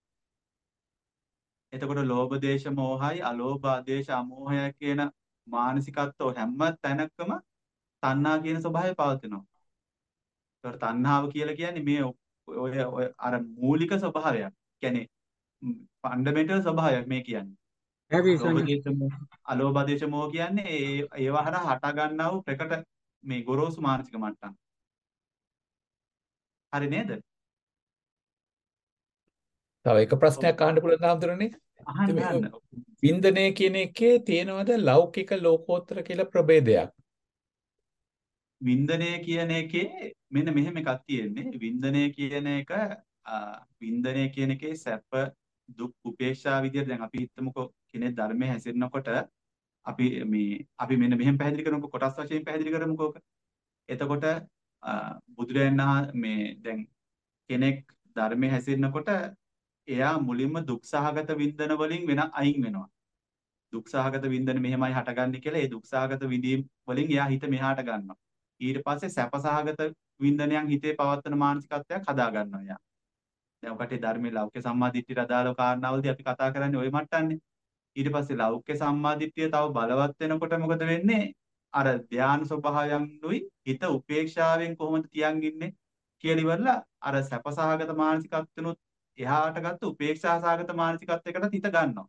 එතකොට ලෝභ දේශ මොහයි අලෝභ ආදේශ අමෝහය කියන මානසිකත්ව හැම තැනකම තණ්හා කියන ස්වභාවය පවතිනවා. ඒකට තණ්හාව කියලා කියන්නේ මේ ඔය ඔය අර මූලික ස්වභාවයක්. කියන්නේ ෆන්ඩමෙන්ටල් ස්වභාවයක් මේ කියන්නේ. ලෝභ දේශ මොහ අලෝභ දේශ මොහ කියන්නේ ඒ ඒවා හරහා හට ගන්නා වූ ප්‍රකට මේ ගොරෝසු මානසික මට්ටම්. හරි නේද? තව එක ප්‍රශ්නයක් අහන්න පුළුවන් හඳුරන්නේ. අහන්න අහන්න. වින්දනය කියන එකේ තියෙනවද ලෞකික ලෝකෝත්තර කියලා ප්‍රභේදයක්? වින්දනය කියන එකේ මෙන්න මෙහෙම එකක් තියෙන්නේ. වින්දනය කියන එක වින්දනය කියන එකේ සැප දුක් උපේක්ෂා විදියට දැන් අපි හිතමුකෝ කෙනෙක් ධර්මයේ හැසිරෙනකොට අපි මේ අපි මෙන්න මෙහෙම පැහැදිලි කරමුකෝ කොටස් වශයෙන් පැහැදිලි කරමුකෝ. එතකොට බුදුරයන් මේ දැන් කෙනෙක් ධර්මයේ හැසිරෙනකොට එයා මුලින්ම දුක් සහගත වින්දන වලින් වෙන අයින් වෙනවා. දුක් සහගත වින්දන මෙහෙමයි හටගන්නේ කියලා ඒ දුක් සහගත විඳීම් වලින් එයා හිත මෙහාට ගන්නවා. ඊට පස්සේ සැප සහගත වින්දනයන් හිතේ පවත්වන මානසිකත්වයක් හදා ගන්නවා එයා. දැන් ඔකට ධර්මයේ ලෞකික සම්මාදිට්ඨියට අදාළ කාරණාවලදී අපි කතා කරන්නේ ওই මට්ටන්නේ. ඊට පස්සේ ලෞකික සම්මාදිට්ඨිය තව බලවත් වෙනකොට මොකද වෙන්නේ? අර ධානය ස්වභාවයන්ුයි හිත උපේක්ෂාවෙන් කොහොමද තියන් ඉන්නේ කියලා ඉවරලා අර සැපසහගත මානසිකත්වනුත් එහාට ගත්ත උපේක්ෂා සහගත මානසිකත්වයකට හිත ගන්නවා.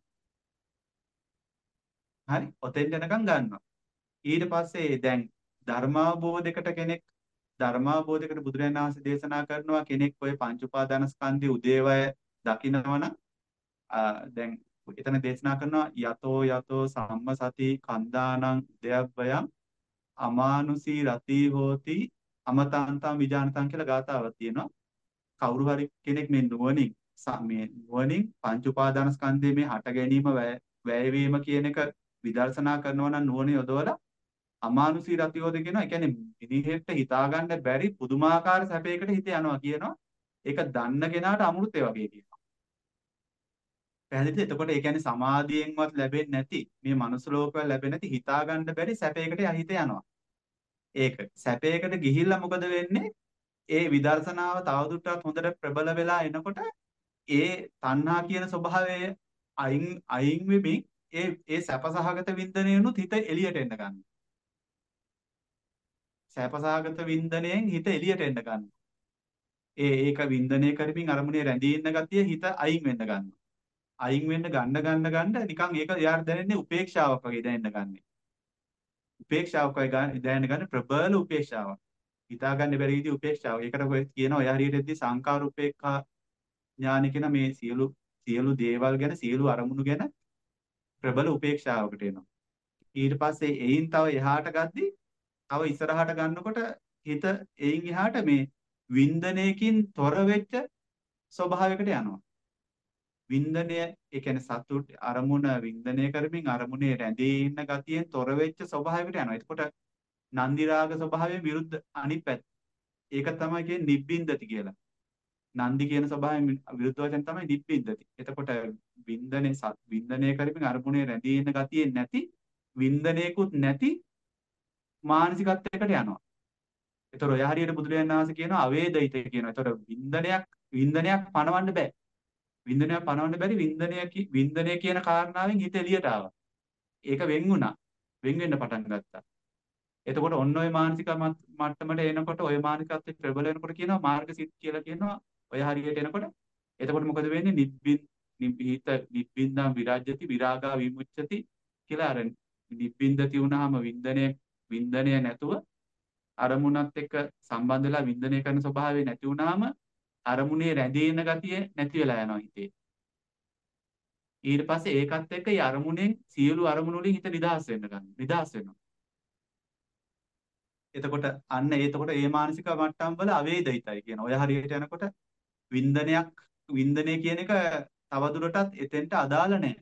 හරි? ඔතෙන් යනකම් ගන්නවා. ඊට පස්සේ දැන් ධර්මාවබෝධයකට කෙනෙක් ධර්මාවබෝධයකට බුදුරජාණන් වහන්සේ දේශනා කරනවා කෙනෙක් ඔය පංච උපාදානස්කන්ධයේ උදේවය දකිනවනම් දැන් එතන දේශනා කරනවා යතෝ යතෝ සම්මසති කන්දානං උදයබ්බයං අමානුසී රති හෝති අමතාන්තං විජානතං කියලා ගාතාවක් තියෙනවා. කවුරු හරි කෙනෙක් මේ නුවණින් මේ නුවණින් පංච උපාදානස්කන්ධයේ මේ හට ගැනීම වැය වීම කියන එක විදර්ශනා කරනවා නම් නුවණ යොදවලා අමානුෂී රතියෝද කියනවා. ඒ කියන්නේ මිනිහෙට හිතා ගන්න බැරි පුදුමාකාර සැපයකට හිත යනවා කියනවා. ඒක දන්න කෙනාට අමෘතය වගේ කියනවා. පැහැදිලිද? එතකොට ඒ කියන්නේ සමාධියෙන්වත් ලැබෙන්නේ නැති මේ මනුස්ස ලෝකවල ලැබෙන්නේ නැති හිතා ගන්න බැරි සැපයකට හිත යනවා. ඒක සැපයකට ගිහිල්ලා මොකද වෙන්නේ? ඒ විදර්ශනාව තවදුරටත් හොඳට ප්‍රබල වෙලා එනකොට ඒ තණ්හා කියන ස්වභාවය අයින් අයින් වෙමින් ඒ ඒ සැපසහගත වින්දනයනුත් හිත එළියට එන්න ගන්නවා. සැපසහගත වින්දනයෙන් හිත එළියට එන්න ගන්නවා. ඒ ඒක වින්දනය කරමින් අරමුණේ රැඳී ඉන්න ගතිය හිත අයින් වෙන්න ගන්නවා. අයින් වෙන්න ගන්න ගන්න ගන්න නිකන් ඒක යාර දැනෙන්නේ උපේක්ෂාවක් වගේ දැනෙන්න ගන්න. උපේක්ෂාවක් වගේ ගන්න දැනෙන්න ගන්න ප්‍රබල උපේක්ෂාවක්. හිතා ගන්න බැරි විදිහ උපේක්ෂාවක්. ඒකට ඔය කියනවා ඔය හරියටදී සංකාර උපේක්ඛා ඥාන කියන මේ සියලු සියලු දේවල් ගැන සියලු අරමුණු ගැන ප්‍රබල උපේක්ෂාවකට එනවා. ඊට පස්සේ එයින් තව එහාට ගද්දි තව ඉස්සරහට ගන්නකොට හිත එයින් එහාට මේ වින්දනයකින් තොර වෙච්ච ස්වභාවයකට යනවා. වින්දනය ඒ කියන්නේ සතුට අරමුණ වින්දනය කරමින් අරමුණේ රැඳී ඉන්න ගතියෙන් තොර වෙච්ච ස්වභාවයකට යනවා. එතකොට නන්දි රාග ස්වභාවයෙන් විරුද්ධ අනිත් පැත්ත. ඒක තමයි කියන්නේ නිබ්බින්දති කියලා. නන්දි කියන ස්වභාවයෙන් විරුද්ධ වචන තමයි නිබ්බින්දති. එතකොට වින්දනේ සත් වින්දනය කරමින් අරමුණේ රැඳී ඉන්න ගතියෙන් නැති වින්දනයකුත් නැති මානසිකත්වයකට යනවා. ඒතර ඔය හරියට බුදුරජාණන් වහන්සේ කියනවා අවේදිත කියනවා. ඒතර වින්දනයක් වින්දනයක් පණවන්න බෑ. වින්දනයක් පණවන්න බැරි වින්දනය වින්දනය කියන කාරණාවෙන් හිත එළියට ආවා. ඒක වෙන් වුණා. වෙන් වෙන්න පටන් ගත්තා. එතකොට ඔන්න ඔය මානසික මට්ටමට එනකොට ඔය මානසිකත්වයේ ප්‍රබල වෙනකොට කියනවා මාර්ගසිත කියලා කියනවා. ඔය හරියට එනකොට එතකොට මොකද වෙන්නේ? නිබ්බින් නිබ්බිත නිබ්බින්දම් විරාජ්‍යති විරාගා විමුච්ඡති කියලා අර නිබ්බින්දති වුණාම වින්දනය වින්දනය නැතුව අරමුණත් එක්ක සම්බන්ධ වෙලා වින්දනය කරන ස්වභාවය නැති වුණාම අරමුණේ රැඳී ඉන්න ගතිය නැති වෙලා යනවා හිතේ. ඊට පස්සේ ඒකත් එක්ක ඒ අරමුණෙන් සියලු අරමුණු වලින් හිත නිදහස් වෙන්න ගන්න. නිදහස් වෙනවා. එතකොට අන්න එතකොට ඒ මානසික මට්ටම් වල අවේදිතයි කියන. ඔය හරියට යනකොට වින්දනයක් වින්දනය කියන එක තවදුරටත් එතෙන්ට අදාළ නැහැ.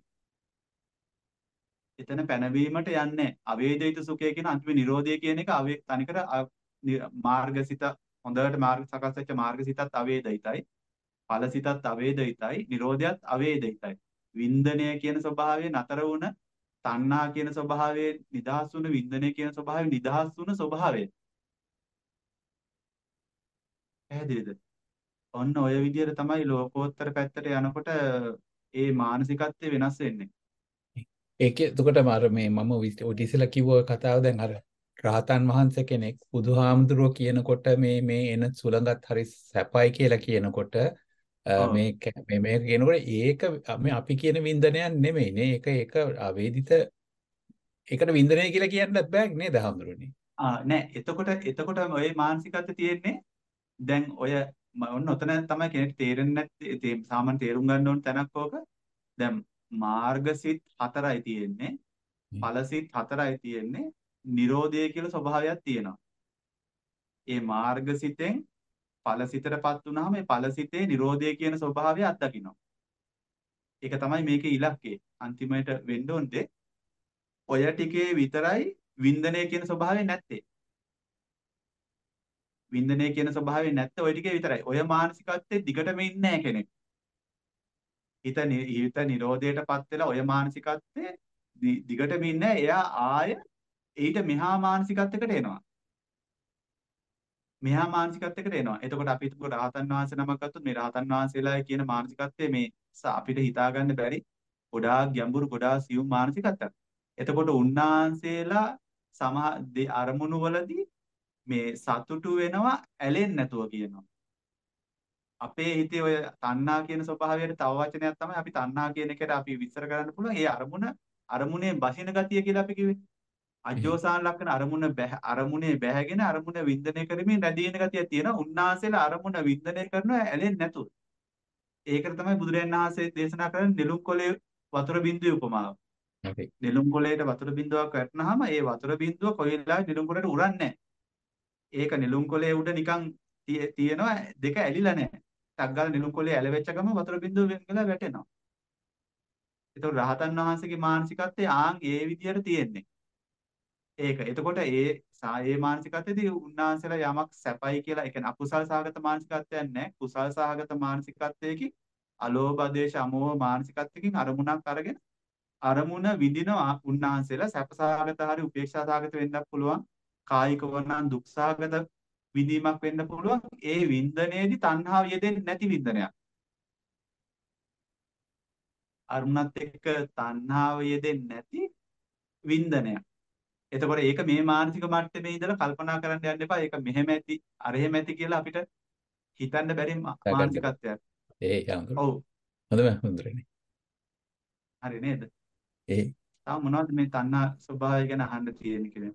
එතන පැනවීමට යන්නේ අවේදිත සුඛය කියන අන්තිම නිරෝධය කියන එක අවේ තනිකර මාර්ගසිත හොඳට මාර්ග සකස් වෙච්ච මාර්ගසිතත් අවේදිතයි. ඵලසිතත් අවේදිතයි. නිරෝධයත් අවේදිතයි. වින්දනය කියන ස්වභාවය නතර වුණ තණ්හා කියන ස්වභාවයේ නිදහස් වුණ වින්දනය කියන ස්වභාවයේ නිදහස් වුණ ස්වභාවය. පැහැදිලිද? ඔන්න ඔය විදිහට තමයි ලෝකෝත්තර පැත්තට යනකොට ඒ මානසිකත්වය වෙනස් වෙන්නේ. ඒකේ එතකොට අර මේ මම ඔය ඉතිසලා කිව්ව කතාව දැන් අර රහතන් වහන්සේ කෙනෙක් බුදුහාමුදුරුවෝ කියනකොට මේ මේ එන සුළඟත් හරි සැපයි කියලා කියනකොට මේ මේ මේ කියනකොට ඒක මේ අපි කියන වින්දනයක් නෙමෙයි නේ. ඒක ඒක අවේදිත ඒකට වින්දනය කියලා කියන්නත් බෑ නේද හාමුදුරනේ? ආ නෑ. එතකොට එතකොට ඔය මානසිකත්වය තියෙන්නේ දැන් ඔය ඔන්න ඔතන තමයි කෙනෙක් තේරෙන්නේ නැත්තේ සාමාන්‍ය තේරුම් ගන්න ඕන තැනක් ඕක. දැන් මාර්ගසිත හතරයි තියෙන්නේ. ඵලසිත හතරයි තියෙන්නේ. නිරෝධය කියලා ස්වභාවයක් තියෙනවා. ඒ මාර්ගසිතෙන් ඵලසිතටපත් වුනහම ඒ ඵලසිතේ නිරෝධය කියන ස්වභාවය අත්දකින්නවා. ඒක තමයි මේකේ ඉලක්කය. අන්තිමයට වෙන්න ඕනේ ඔය ටිකේ විතරයි වින්දනය කියන ස්වභාවය නැත්තේ. වින්දනය කියන ස්වභාවය නැත්තේ ඔය ටිකේ විතරයි. ඔය මානසිකත්වයේ දිගටම ඉන්නේ නැහැ කෙනෙක්. හිත හිත නිරෝධයටපත් වෙලා ඔය මානසිකත්වයේ දිගටම ඉන්නේ එයා ආය ඊට මෙහා මානසිකත්වයකට එනවා. මෙහා මානසිකත්වයකට එනවා. එතකොට අපි හිතමු රහතන් වහන්සේ නමක් ගත්තොත් මේ රහතන් වහන්සේලා කියන මානසිකත්වය මේ අපිට හිතා ගන්න බැරි ගොඩාක් ගැඹුරු ගොඩාක් සියුම් මානසිකත්වයක්. එතකොට උන්වහන්සේලා සමහ අරමුණු වලදී මේ සතුටු වෙනවා ඇලෙන්නේ නැතුව කියනවා. අපේ හිතේ ඔය තණ්හා කියන ස්වභාවයට තව වචනයක් තමයි අපි තණ්හා කියන එකට අපි විස්තර කරන්න පුළුවන්. ඒ අරමුණ අරමුණේ බසින ගතිය කියලා අපි කිව්වේ. අජෝසාන ලක්ෂණ අරමුණ අරමුණේ බැහැගෙන අරමුණ වින්දනය කරමින් රැඳී ඉන්න ගතියක් තියෙනවා. උන්වහන්සේලා අරමුණ වින්දනය කරනවා ඇලෙන්නේ නැතුව. ඒකට තමයි බුදුරජාණන් වහන්සේ දේශනා කරන්නේ නෙළුම් කොළේ වතුර බින්දුවේ උපමාව. නෙළුම් කොළේට වතුර බින්දුවක් වැටුනහම ඒ වතුර බින්දුව කොයි වෙලාවෙ නෙළුම් කොළේට උරන්නේ නැහැ. ඒක නෙළුම් කොළේ උඩ නිකන් තියෙනවා දෙක ඇලිලා නැහැ. ටක් ගාලා නෙළුම් කොළේ ඇලවෙච්ච ගම වතුර බින්දුව වෙලා වැටෙනවා. ඒතකොට රහතන් වහන්සේගේ මානසිකත්වය ආන් ඒ විදිහට තියෙන්නේ. ඒක. එතකොට ඒ ඒ මානසිකත්වයේදී උන්වහන්සේලා යමක් සැපයි කියලා ඒ කියන්නේ අකුසල් සහගත මානසිකත්වයක් නැහැ. කුසල් සහගත මානසිකත්වයකින් අලෝභ දේශ අමෝහ මානසිකත්වයකින් අරමුණක් අරගෙන අරමුණ විඳිනවා උන්වහන්සේලා සැප සහගත හරි උපේක්ෂා සහගත වෙන්නත් පුළුවන්. කායිකව නම් දුක් සහගත විඳීමක් වෙන්න පුළුවන්. ඒ වින්දනයේදී තණ්හාව යෙදෙන්නේ නැති වින්දනයක්. අරුණත් එක්ක තණ්හාව යෙදෙන්නේ නැති වින්දනයක්. එතකොට ඒක මේ මානසික මට්ටමේ ඉඳලා කල්පනා කරන්න යන්න එපා. ඒක මෙහෙම ඇති, අරහෙම ඇති කියලා අපිට හිතන්න බැරි මානසිකත්වයක්. ඒ යම්. ඔව්. හොඳම හොඳනේ. හරි නේද? ඒ තව මොනවද මේ තණ්හා ස්වභාවය ගැන අහන්න තියෙන්නේ කියලා.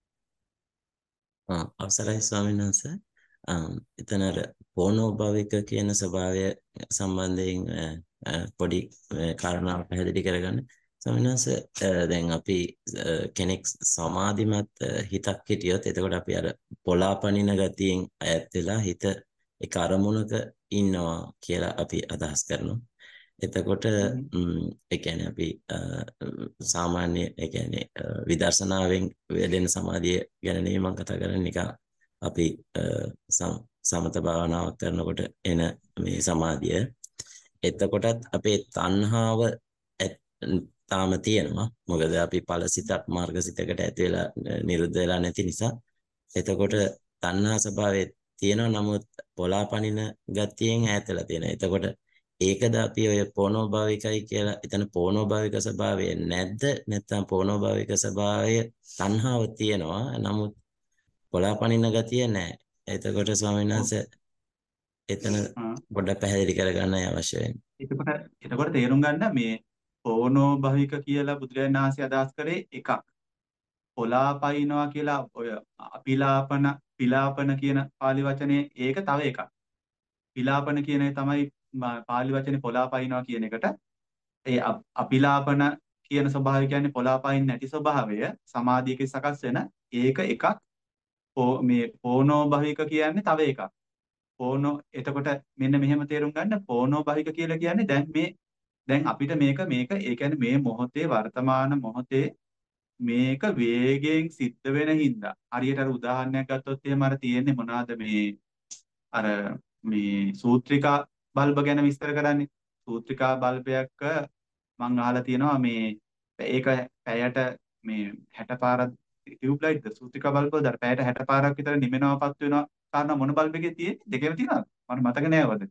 ආ, අවසරයි ස්වාමීන් වහන්සේ. අම්, එතන අර පෝනෝභාවික කියන ස්වභාවය සම්බන්ධයෙන් අ, අ, පොඩි අ, කාරණාවක් පැහැදිලි කරගන්න. ස්වාමීන් වහන්සේ අ, දැන් අපි අ, කෙනෙක් සමාධිමත් අ, හිතක් හිටියොත් එතකොට අපි අර පොලාපනින ගතියෙන් ඈත් වෙලා හිත එක අරමුණක ඉන්නවා කියලා අපි අදහස් කරනවා. එතකොට හ්ම්. ම්, ඒ කියන්නේ අපි අ, සාමාන්‍ය ඒ කියන්නේ අ, විදර්ශනාවෙන් වැඩෙන සමාධිය ගැන නෙමෙයි මම කතා කරන්නේ නිකන් අපි අ, සම- සමත භාවනාවක් කරනකොට එන මේ සමාධිය. එතකොටත් අපේ තණ්හාව ඇත්- තාම තියෙනවා. මොකද අපි ඵලසිතක් මාර්ගසිතකට ඇති වෙලා අ, නිරුද්ධ වෙලා නැති නිසා. එතකොට තණ්හා ස්වභාවය තියෙනවා. නමුත් පොලාපනින ගතියෙන් ඈත් වෙලා තියෙනවා. එතකොට ඒකද අපි ඔය පෝනෝභාවිකයි කියලා එතන පෝනෝභාවික ස්වභාවය නැද්ද? නැත්නම් පෝනෝභාවික ස්වභාවය තණ්හාව තියෙනවා. නමුත් පොලාපනින ගතිය නැහැ. එතකොට ස්වාමීන් ඔව්. වහන්සේ එතන ආ. පොඩ්ඩක් පැහැදිලි කරගන්නයි අවශ්‍ය වෙන්නේ. එතකොට එතකොට තේරුම් ගන්න මේ පෝනෝභවික කියලා බුදුරජාණන් වහන්සේ අදහස් කරේ එකක්. පොලාපයින්නවා කියලා ඔය අපිලාපන පිලාපන කියන pāli වචනේ ඒක තව එකක්. පිලාපන කියන එක තමයි ම- pāli වචනේ පොලාපයින්නවා කියන එකට. ඒ අප- අපිලාපන කියන ස්වභාවය කියන්නේ පොලාපයින් නැති ස්වභාවය සමාධියක සකස් වෙන ඒක එකක්. පෝ- මේ පෝනෝභවික කියන්නේ තව එකක්. පෝනෝ එතකොට මෙන්න මෙහෙම තේරුම් ගන්න පෝනෝභවික කියලා කියන්නේ දැන් මේ දැන් අපිට මේක මේක ඒ කියන්නේ මේ මොහොතේ වර්තමාන මොහොතේ මේක වේගයෙන් සිද්ධ වෙන හින්දා හරියට අර උදාහරණයක් ගත්තොත් එහෙම අර තියෙන්නේ මොනවාද මේ අර මේ සූත්‍රිකා බල්බ ගැන විස්තර කරන්නේ සූත්‍රිකා බල්බයක් මම අහලා තියෙනවා මේ ඒක පැයට මේ හැට පාරක් ටියුබ් ලයිට්ද සූත්‍රිකා බල්බවල දර පැයට හැට පාරක් විතර නිමෙනවපත් වෙනවා කාරණා මොන බල්බ් එකේ තියෙන්නේ දෙකේම තියෙනවද මට මතක නෑ වද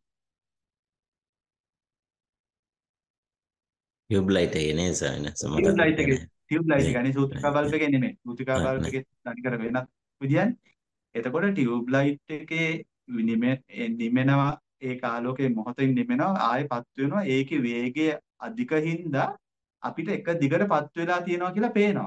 ටියුබ් ලයිට් එකේ නේද ස්වාමීන් වහන්සේ මතක් ටියුබ් ලයිට් එකේ නැහැ. ටියුබ් ලයිට් එක නෑ අනේ සූත්‍රිකා නෑ බල්බ් එකේ නෙමෙයි සූත්‍රිකා නෑ බල්බ් නෑ. එකේ තනි කර වෙනත් විදියන්නේ එතකොට ටියුබ් ලයිට් එකේ නිමෙ ඒ නිමෙනවා ඒක ආලෝකයේ මොහොතින් නිමෙනවා ආයෙපත් වෙනවා ඒකේ වේගය අධික හින්දා අපිට එක දිගටපත් වෙලා තියෙනවා කියලා පේනවා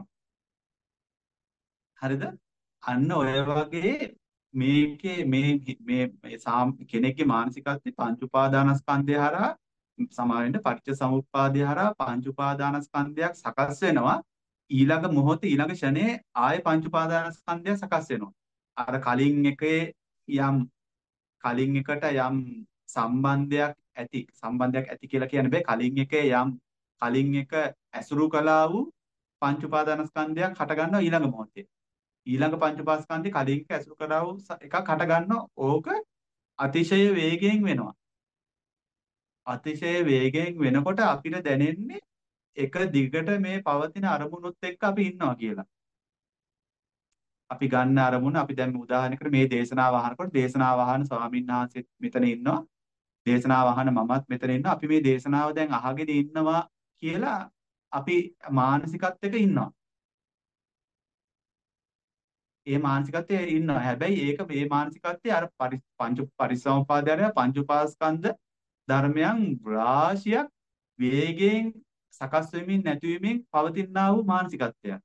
හරිද අන්න ඔය වගේ මේකේ මේ මේ මේ සාම් කෙනෙක්ගේ මානසිකත්වයේ පංච උපාදානස්කන්ධය හරහා සමාවෙන්න පටිච්ච සමුප්පාදය හරහා පංච උපාදානස්කන්ධයක් සකස් වෙනවා ඊළඟ මොහොතේ ඊළඟ ෂණේ ආයෙ පංච උපාදානස්කන්ධයක් සකස් වෙනවා අර කලින් එකේ යම් කලින් එකට යම් සම්බන්ධයක් ඇති සම්බන්ධයක් ඇති කියලා කියන්න බෑ කලින් එකේ යම් කලින් එක ඇසුරු කළා වූ පංච උපාදානස්කන්ධයක් හට ගන්නවා ඊළඟ මොහොතේ ඊළඟ පංච උපාදානස්කන්ධය කලින් එක ඇසුරු කළා වූ ස- එකක් හට ගන්නවා ඕක අතිශය වේගයෙන් වෙනවා අතිශය වේගයෙන් වෙනකොට අපිට දැනෙන්නේ එක දිගට මේ පවතින අරමුණුත් එක්ක අපි ඉන්නවා කියලා අපි ගන්න අරමුණ අපි දැන් උදාහරණයකට මේ දේශනාව අහනකොට දේශනාව අහන ස්වාමීන් වහන්සේත් මෙතන ඉන්නවා දේශනාව අහන මමත් මෙතන ඉන්නවා අපි මේ දේශනාව දැන් අහගෙන ඉන්නවා කියලා අපි මානසිකත්වයක ඉන්නවා ඒ මානසිකත්වයේ ඉන්නවා හැබැයි ඒක මේ මානසිකත්වයේ අර පරි- පංච පරිසම්පාදයට පංච උපාස්කන්ධ ධර්මයන් රාශියක් වේගයෙන් සකස් වෙමින් නැතිවෙමින් පවතිනා වූ මානසිකත්වයක්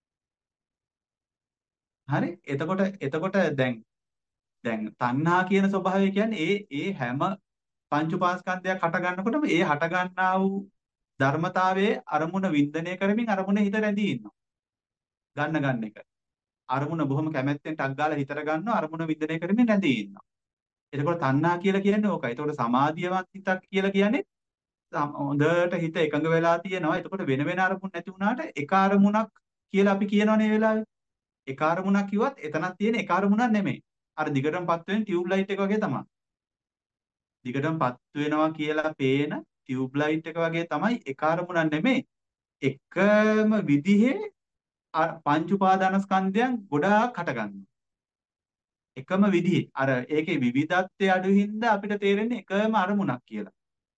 හරි එතකොට එතකොට දැන් දැන් තණ්හා කියන ස්වභාවය කියන්නේ ඒ ඒ හැම පංච උපාස්කන්ධයක් හට ගන්නකොටම ඒ හට ගන්නා වූ ධර්මතාවයේ අරමුණ වින්දනය කරමින් අරමුණේ හිත රැඳී ඉන්නවා. ගන්න ගන්න එක. අරමුණ බොහොම කැමැත්තෙන් ටක් ගාලා හිතර ගන්නවා අරමුණ වින්දනය කරමින් රැඳී ඉන්නවා. එතකොට තණ්හා කියලා කියන්නේ ඕකයි. එතකොට සමාධියවත් හිතක් කියලා කියන්නේ සම- හොඳට හිත එකඟ වෙලා තියෙනවා. එතකොට වෙන වෙන අරමුණ නැති වුණාට එක අරමුණක් කියලා අපි කියනවනේ මේ වෙලාවේ. එක අරමුණක් කිව්වත් එතනක් තියෙන එක අරමුණක් නෙමෙයි. අර දිගටමපත් වෙන ටියුබ් ලයිට් එක වගේ තමයි. දිගටමපත් වෙනවා කියලා පේන ටියුබ් ලයිට් එක වගේ තමයි එක අරමුණක් නෙමෙයි. එකම විදිහේ අර පංච උපාදානස්කන්ධයන් ගොඩාක් හට ගන්නවා. එකම විදිහේ අර ඒකේ විවිධත්වයේ අඩු හින්දා අපිට තේරෙන්නේ එකම අරමුණක් කියලා.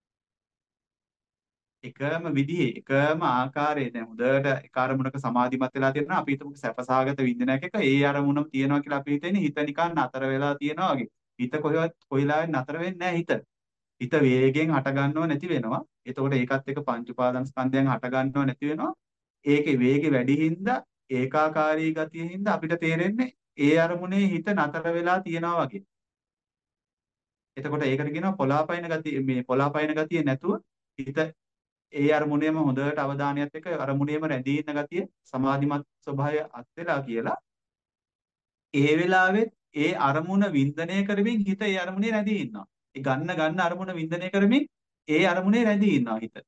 එකම විදිහේ එකම ආකාරයේ දැන් හොඳට එක අරමුණක සමාධිමත් වෙලා තියෙනවා අපි හිතමු සැපසහගත විඳිනයක් එක ඒ අරමුණම තියෙනවා කියලා අපි හිතන්නේ හිත නිකන් නතර වෙලා තියෙනවා වගේ. හිත කොහෙවත් කොයිලාවෙන් නතර වෙන්නේ නැහැ හිත. හිත වේගයෙන් හට ගන්නව නැති වෙනවා. එතකොට ඒකත් එක්ක පංච උපාදාන ස්කන්ධයන් හට ගන්නව නැති වෙනවා. ඒකේ වේගෙ වැඩි හින්දා ඒකාකාරී ගතිය හින්දා අපිට තේරෙන්නේ ඒ අරමුණේ හිත නතර වෙලා තියෙනවා වගේ. එතකොට ඒකට කියනවා පොලාපයින් ගතිය මේ පොලාපයින් ගතිය නැතුව හිත ඒ අරමුණේම හොඳට අවධානයත් එක්ක අරමුණේම රැඳී ඉන්න ගතිය සමාධිමත් ස්වභාවය අත් වෙලා කියලා ඒ වෙලාවෙත් ඒ අරමුණ වින්දනය කරමින් හිත ඒ අරමුණේ රැඳී ඉන්නවා. ඒ ගන්න ගන්න අරමුණ වින්දනය කරමින් ඒ අරමුණේ රැඳී ඉන්නවා හිත.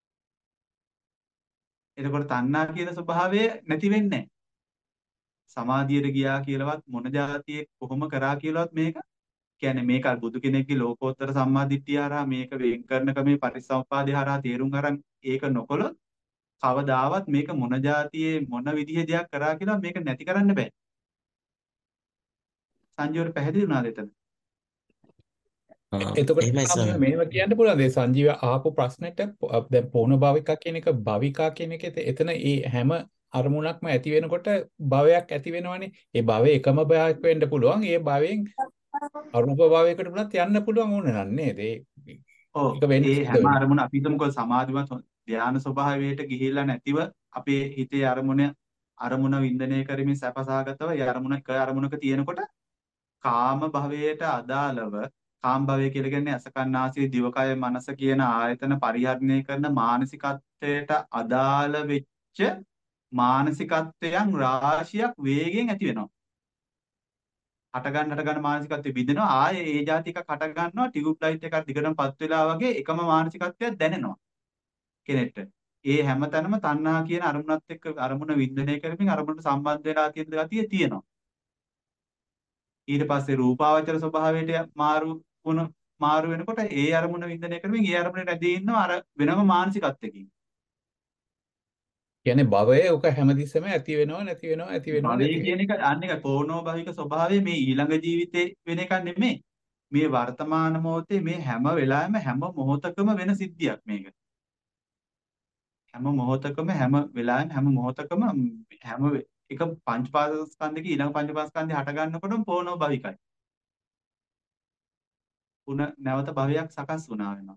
එතකොට තණ්හා කියන ස්වභාවය නැති වෙන්නේ නැහැ. සමාධියට ගියා කියලාවත් මොන જાතියේ කොහොම කරා කියලාවත් මේක කියන්නේ මේක බුදු කෙනෙක්ගේ ලෝකෝත්තර සම්මාදිට්ඨිය හරහා මේක වෙන් කරන ක්‍රමේ පරිසම්පාදේ හරහා තේරුම් අරන් ඒක නොකොලොත් කවදාවත් මේක මොන જાතියේ මොන විදිහේ දෙයක් කරා කියලා මේක නැති කරන්න බෑ. සංජීවට පැහැදිලි වුණාද එතන? ආ, එතකොට එහෙමයි මම ස්වාමී. මේව කියන්න පුළුවන් දේ සංජීව ආපු ප්‍රශ්නෙට පො- දැන් පෝන භාවිකා කියන එක භවිකා කියන එක එතන ඒ හැම අරමුණක්ම ඇති වෙනකොට භවයක් ඇති වෙනවනේ. ඒ භවය එකම භවයක් වෙන්න පුළුවන්. ඒ භවයෙන් අරූප භවයකට උනත් යන්න පුළුවන් ඕන නේද? ඒ ඔව් ඒක වෙන්න ඒ සිද්ධ හැම වෙනවා. අරමුණ අපි හිතමුකෝ සමාධිමත් ධානය ස්වභාවයට ගිහිල්ලා නැතිව අපේ හිතේ අරමුණ අරමුණ වින්දනය කරමින් සැපසහගතව ඒ අරමුණ එක අරමුණක තියෙනකොට කාම භවයට අදාළව කාම භවය කියලා කියන්නේ අසකන්නාසී දිවකය මනස කියන ආයතන පරිහරණය කරන මානසිකත්වයට අදාළ වෙච්ච මානසිකත්වයන් රාශියක් වේගෙන් ඇති වෙනවා. හට ගන්න හට ගන්න මානසිකත්වෙ බිඳිනවා ආයේ ඒ જાති එකක් හට ගන්නවා ටියුබ් ලයිට් එකක් දිගටම පත් වෙලා වගේ එකම මානසිකත්වයක් දැනෙනවා කෙනෙක්ට. ඒ හැමතැනම තණ්හා කියන අරමුණත් එක්ක අරමුණ වින්දනය කරමින් අරමුණට සම්බන්ධ වෙලා තියෙන ගතිය තියෙනවා. ඊට පස්සේ රූපාවචර ස්වභාවයට මාරු වුණ මාරු වෙනකොට ඒ අරමුණ වින්දනය කරමින් ඒ අරමුණේ රැඳී ඉන්නවා අර වෙනම මානසිකත්වයකින්. කියන්නේ භවය ඔක හැමතිස්සෙම ඇති වෙනව නැති වෙනව ඇති වෙනව භවය නැති කියන එක අන්න එක කෝණෝ භවික ස්වභාවය මේ ඊළඟ ජීවිතේ වෙන එකක් නෙමෙයි. මේ වර්තමාන මොහොතේ මේ හැම වෙලාවෙම හැම මොහොතකම වෙන සිද්ධියක් මේක. හැම මොහොතකම හැම වෙලාවෙම හැම මොහොතකම හැම එක පංචපාදස්කන්ධක ඊළඟ පංචපාදස්කන්ධය හට ගන්නකොටම පොණෝ භවිකයි. පුන නැවත භවයක් සකස් වුණා වෙනවා.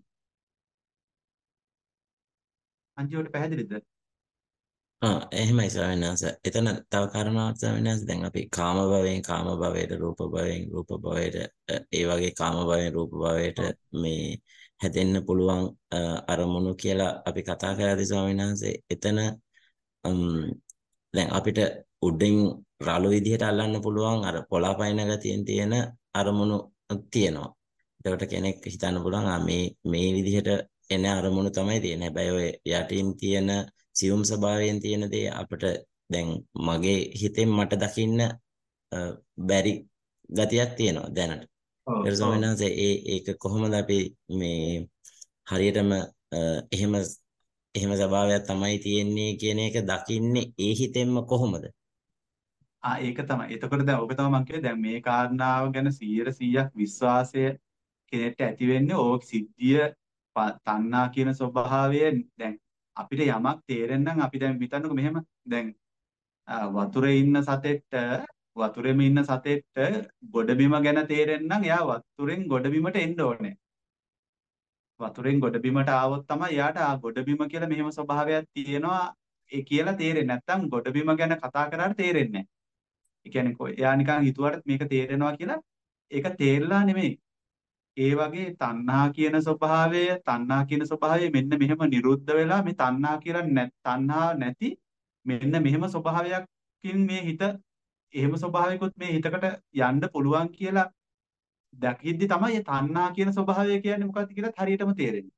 අන්තිමට පැහැදිලිද? ආ, එහෙමයි ස්වාමීන් වහන්සේ. එතන තව කාරණාවක් ස්වාමීන් වහන්සේ දැන් අපි කාම භවයෙන් කාම භවයට රූප භවයෙන් රූප භවයට අ, ඒ වගේ කාම භවයෙන් රූප භවයට ඔව්. මේ හැදෙන්න පුළුවන් අ, අරමුණු කියලා අපි කතා කරද්දී ස්වාමීන් වහන්සේ එතන ම්, දැන් අපිට උඩින් රළු විදිහට අල්ලන්න පුළුවන් අර පොළාපයින් ගතියෙන් තියෙන අරමුණු තියෙනවා. එතකොට කෙනෙක් හිතන්න පුළුවන් ආ මේ මේ විදිහට එන අරමුණු තමයි තියෙන්නේ. හැබැයි ඔය යටින් තියෙන සියුම් ස්වභාවයෙන් තියෙන දේ අපිට දැන් මගේ හිතෙන් මට දකින්න අ, බැරි ගතියක් තියෙනවා දැනට. ඔව් ඒක ඔව්. ස්වාමීන් වහන්සේ ඒ ඒක කොහොමද අපි මේ හරියටම අ, එහෙම එහෙම ස්වභාවයක් තමයි තියෙන්නේ කියන එක දකින්නේ ඒ හිතෙන්ම කොහොමද? ආ ඒක තමයි. එතකොට දැන් ඕක තමයි මම කිව්වේ දැන් මේ කාරණාව ගැන සීයට සීයක් විශ්වාසය කෙනෙක්ට ඇති වෙන්නේ ඕක සිද්ධිය ප- තණ්හා කියන ස්වභාවය දැන් අපිට යමක් තේරෙන්න නම් අපි දැන් හිතන්නකෝ මෙහෙම දැන් ආ, වතුරේ ඉන්න සතෙක්ට වතුරේම ඉන්න සතෙක්ට ගොඩබිම ගැන තේරෙන්න නම් එයා වතුරෙන් ගොඩබිමට එන්න ඕනේ. වතුරෙන් ගොඩබිමට ආවොත් තමයි එයාට ආ ගොඩබිම කියලා මෙහෙම ස්වභාවයක් තියෙනවා ඒ කියලා තේරෙන්නේ. නැත්තම් ගොඩබිම ගැන කතා කරාට තේරෙන්නේ නැහැ. ඒ කියන්නේ කො- එයා නිකන් හිතුවට මේක තේරෙනවා කියලා ඒක තේරලා නෙමෙයි. ඒ වගේ තණ්හා කියන ස්වභාවය තණ්හා කියන ස්වභාවය මෙන්න මෙහෙම නිරුද්ධ වෙලා මේ තණ්හා කියලා නැ තණ්හා නැති මෙන්න මෙහෙම ස්වභාවයකින් මේ හිත එහෙම ස්වභාවයකුත් මේ හිතකට යන්න පුළුවන් කියලා දකිද්දි තමයි මේ තණ්හා කියන ස්වභාවය කියන්නේ මොකක්ද කියලා හරියටම තේරෙන්නේ.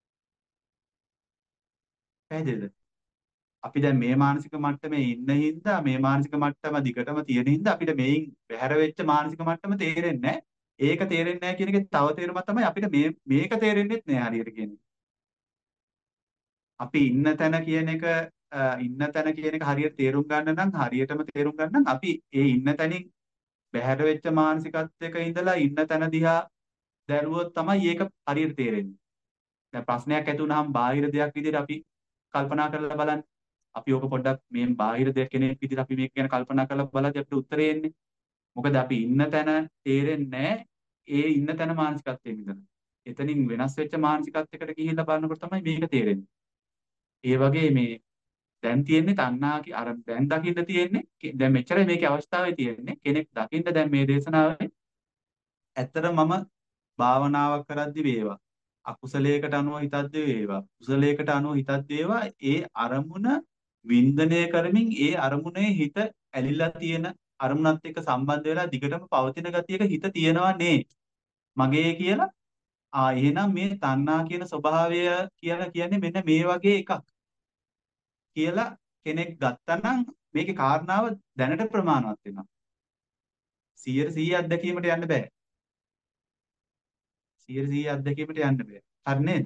පැහැදිලිද? අපි දැන් මේ මානසික මට්ටමේ ඉන්න හින්දා මේ මානසික මට්ටම දිගටම තියෙන හින්දා අපිට මේන් බැහැර වෙච්ච මානසික මට්ටම තේරෙන්නේ නැහැ. ඒක තේරෙන්නේ නැහැ කියන එකේ තව තේරුමක් තමයි අපිට මේ මේක තේරෙන්නේ නැහැ හරියට කියන්නේ. අපි ඉන්න තැන කියන එක අ, ඉන්න තැන කියන එක හරියට තේරුම් ගන්න නම් හරියටම තේරුම් ගන්න නම් අපි ඒ ඉන්න තැනින් බැහැර වෙච්ච මානසිකත්වයක ඉඳලා ඉන්න තැන දිහා දැරුවොත් තමයි ඒක හරියට තේරෙන්නේ. දැන් ප්‍රශ්නයක් ඇති වුනහම බාහිර දෙයක් විදිහට අපි කල්පනා කරලා බලන්න. අපි ඕක පොඩ්ඩක් මේ බාහිර දෙයක් කෙනෙක් විදිහට අපි මේක ගැන කල්පනා කරලා බලද්දී අපිට උත්තරේ එන්නේ. මොකද අපි ඉන්න තැන තේරෙන්නේ නැහැ. ඒ ඉන්න තැන මානසිකත්වයෙන් ඉඳලා. එතනින් වෙනස් වෙච්ච මානසිකත්වයකට ගිහිල්ලා බලනකොට තමයි මේක තේරෙන්නේ. ඒ වගේ මේ දැන් තියෙන්නේ තණ්හා කි අර දැන් දකින්න තියෙන්නේ કે- දැන් මෙච්චරයි මේකේ අවස්ථාවේ තියෙන්නේ කෙනෙක් දකින්න දැන් මේ දේශනාවේ ඇත්තට මම භාවනාවක් කරද්දි වේවා අකුසලයකට අනුව හිතද්දි වේවා කුසලයකට අනුව හිතද්දි වේවා ඒ අරමුණ වින්දනය කරමින් ඒ අරමුණේ හිත ඇලිලා තියෙන අරමුණත් එක්ක සම්බන්ධ වෙලා දිගටම පවතින ගතියක හිත තියෙනවා නේ මගේ කියලා ආ එහෙනම් මේ තණ්හා කියන ස්වභාවය කියලා කියන්නේ මෙන්න මේ වගේ එකක් කියලා කෙනෙක් ගත්තනම් මේකේ කාරණාව දැනට ප්‍රමාණවත් වෙනවා. සියයට සීය අත්දැකීමට යන්න බෑ. සියයට සීය අත්දැකීමට යන්න බෑ. හරි නේද?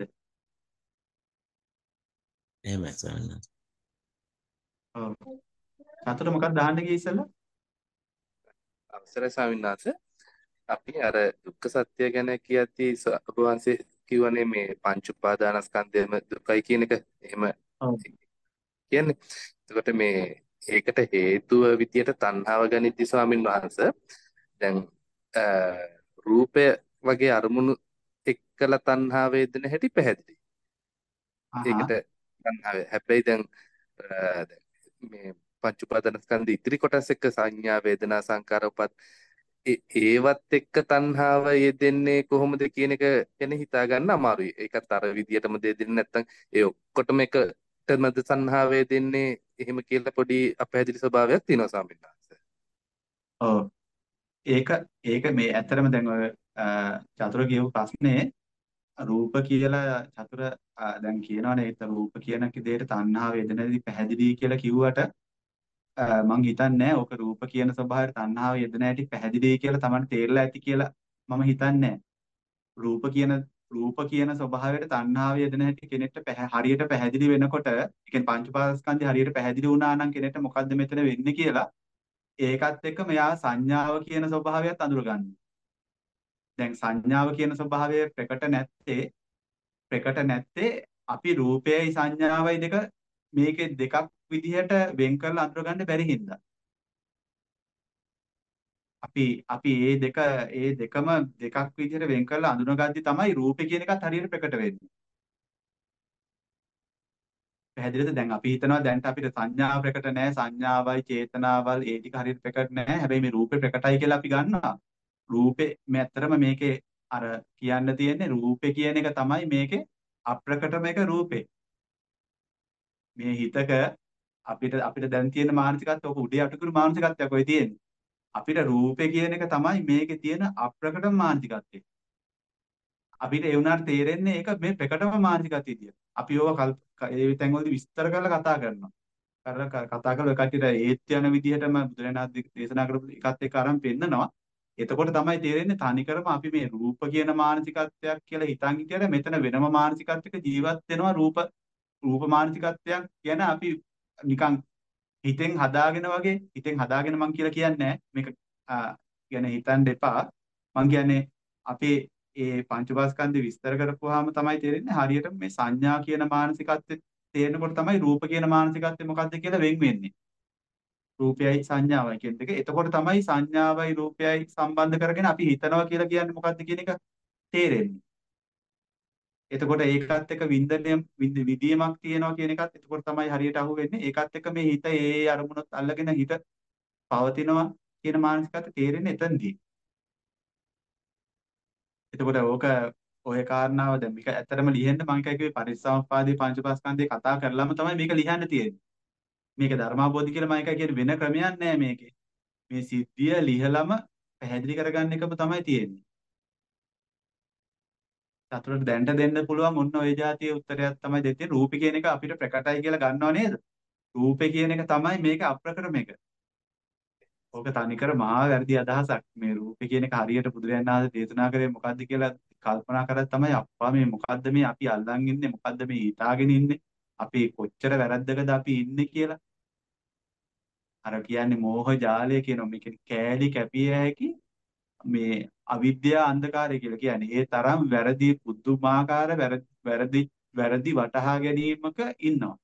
එහෙමයි ස්වාමීන් වහන්සේ. ඔව්. සතුට මොකක්ද දාන්න ගියේ ඉස්සෙල්ලා? අවසරයි ස්වාමීන් වහන්සේ. අපි අර දුක්ඛ සත්‍ය ගැන කියද්දී ස- ඔබ වහන්සේ කියවනේ මේ පංච උපාදානස්කන්ධයම දුකයි කියන එක. එහෙම ඔව්. කියන්නේ. එතකොට මේ ඒකට හේතුව විදියට තණ්හාව ගනිද්දී ස්වාමීන් වහන්සේ දැන් අ, රූපය වගේ අරමුණු එක්කලා තණ්හාව වේදෙන හැටි පැහැදිලි. අහහ. ඒකට තණ්හාව. හැබැයි දැන් අ, දැන් මේ පංච උපාදානස්කන්ධ ඉතිරි කොටස් එක්ක සංඥා වේදනා සංකාර උපත් ඒ ඒවත් එක්ක තණ්හාව යෙදෙන්නේ කොහොමද කියන එක ගැන හිතා ගන්න අමාරුයි. ඒකත් අර විදියටම දෙන්නේ නැත්නම් ඒ ඔක්කොටම එකටමද තණ්හාව යෙදෙන්නේ එහෙම කියලා පොඩි අපහැදිලි ස්වභාවයක් තියෙනවා ස්වාමීන් වහන්සේ. ඔව්. ඒක ඒක මේ ඇත්තටම දැන් ඔය අ, චතුර කියපු ප්‍රශ්නේ රූප කියලා චතුර අ, දැන් කියනවනේ ඒක රූප කියන දෙයට තණ්හා වේදනදී පැහැදිලි කියලා කිව්වට අ, මං හිතන්නේ ඕක රූප කියන ස්වභාවයට තණ්හාව යෙදෙන හැටි පැහැදිලි කියලා තමයි තේරලා ඇති කියලා මම හිතන්නේ රූප කියන රූප කියන ස්වභාවයට තණ්හාව යෙදෙන හැටි කෙනෙක්ට පැහැ- හරියට පැහැදිලි වෙනකොට ඒ කියන්නේ පංච උපාදානස්කන්ධය හරියට පැහැදිලි වුණා නම් කෙනෙක්ට මොකද්ද මෙතන වෙන්නේ කියලා ඒකත් එක්ක මෙයා සංඥාව කියන ස්වභාවයත් අඳුරගන්නවා. දැන් සංඥාව කියන ස්වභාවය ප්‍රකට නැත්තේ ප්‍රකට නැත්තේ අපි රූපයයි සංඥාවයි දෙක මේකේ දෙකක් විදිහට වෙන් කරලා අඳුරගන්න බැරි හින්දා. අපි අපි මේ දෙක ඒ දෙකම දෙකක් විදිහට වෙන් කරලා අඳුනගද්දි තමයි රූපේ කියන එකත් හරියට ප්‍රකට වෙන්නේ. පැහැදිලිද? දැන් අපි හිතනවා දැන්ට අපිට සංඥා ප්‍රකට නැහැ සංඥාවයි චේතනාවල් ඒ ටික හරියට ප්‍රකට නැහැ. හැබැයි මේ රූපේ ප්‍රකටයි කියලා අපි ගන්නවා. රූපේ මේ ඇත්තටම මේකේ අර කියන්න තියෙන්නේ රූපේ කියන එක තමයි මේකේ අප්‍රකටම එක රූපේ. මේ හිතක අපිට අපිට දැන් තියෙන මානසිකත්වය ඔක උඩේ යටිකුරු මානසිකත්වයක් ඔය තියෙන්නේ. අපිට රූපේ කියන එක තමයි මේකේ තියෙන අප්‍රකටම මානසිකත්වය. අපිට ඒ වුණාට තේරෙන්නේ ඒක මේ ප්‍රකටම මානසිකත්වය විදියට. අපි ඕව කල් ඒ තැන්වලදී විස්තර කරලා කතා කරනවා. කරලා ක- කතා කරලා කට්ටියට ඒත් යන විදිහටම බුදුරණාහි දේශනා කරපු එකත් එක්ක අරන් පෙන්නනවා. එතකොට තමයි තේරෙන්නේ තනිකරම අපි මේ රූප කියන මානසිකත්වයක් කියලා හිතන් හිටියට මෙතන වෙනම මානසිකත්වයක ජීවත් වෙනවා රූප රූප මානසිකත්වයක් ගැන අපි නිකන් හිතෙන් හදාගෙන වගේ හිතෙන් හදාගෙන මං කියලා කියන්නේ නැහැ. මේක ආ, ගැන හිතන්න එපා. මං කියන්නේ අපේ ඒ පංචපාස්කන්ධය විස්තර කරපුවාම තමයි තේරෙන්නේ හරියට මේ සංඥා කියන මානසිකත්වය තේරෙනකොට තමයි රූප කියන මානසිකත්වය මොකක්ද කියලා වෙන් වෙන්නේ. රූපයයි සංඥාවයි කියන දෙක. එතකොට තමයි සංඥාවයි රූපයයි සම්බන්ධ කරගෙන අපි හිතනවා කියලා කියන්නේ මොකක්ද කියන එක තේරෙන්නේ. එතකොට ඒකත් එක්ක වින්දනය විඳ- විදීමක් තියෙනවා කියන එකත් එතකොට තමයි හරියට අහුවෙන්නේ. ඒකත් එක්ක මේ හිත ඒ අරමුණත් අල්ලගෙන හිත පවතිනවා කියන මානසිකත්වය තේරෙන්නේ එතනදී. එතකොට ඕක ඔය කාරණාව දැන් මේක ඇත්තටම ලිහෙන්න මම එකයි කිව්වේ පරිසම්පාදේ පංචපාස්කන්ධේ කතා කරලාම තමයි මේක ලියන්න තියෙන්නේ. මේක ධර්මාබෝධි කියලා මම එකයි කියන්නේ වෙන ක්‍රමයක් නෑ මේකේ. මේ සිද්ධිය ලිහලම පැහැදිලි කරගන්න එකම තමයි තියෙන්නේ. සතුටට දැනට දෙන්න පුළුවන් ඔන්න ඔය જાතියේ උත්තරයක් තමයි දෙන්නේ. රූපේ කියන එක අපිට ප්‍රකටයි කියලා ගන්නව නේද? රූපේ කියන එක තමයි මේක අප්‍රකට මේක. ඕක තනිකර මහා වැරදි අදහසක්. මේ රූපේ කියන එක හරියට බුදුරජාණන් වහන්සේ දේශනා කරේ මොකද්ද කියලා කල්පනා කරලා තමයි අප්පා මේ මොකද්ද මේ අපි අල්ලන් ඉන්නේ මොකද්ද මේ හිතාගෙන ඉන්නේ අපි කොච්චර වැරද්දකද අපි ඉන්නේ කියලා. අර කියන්නේ මෝහ ජාලය කියනවා මේක කෑලි කැපිය හැකි මේ අවිද්‍යා අන්ධකාරය කියලා කියන්නේ. ඒ තරම් වැරදි පුදුමාකාර වැරදි වැරදි වැරදි වටහා ගැනීමක ඉන්නවා.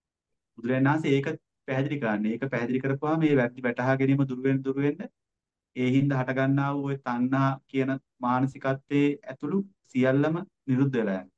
බුදුරජාණන් වහන්සේ ඒක පැහැදිලි කරන්නේ. ඒක පැහැදිලි කරපුවාම මේ වැරදි වටහා ගැනීම දුර වෙන දුර වෙන්න ඒ හින්දා හටගන්නා වූ ওই තණ්හා කියන මානසිකත්වයේ ඇතුළු සියල්ලම නිරුද්ධ වෙලා යනවා.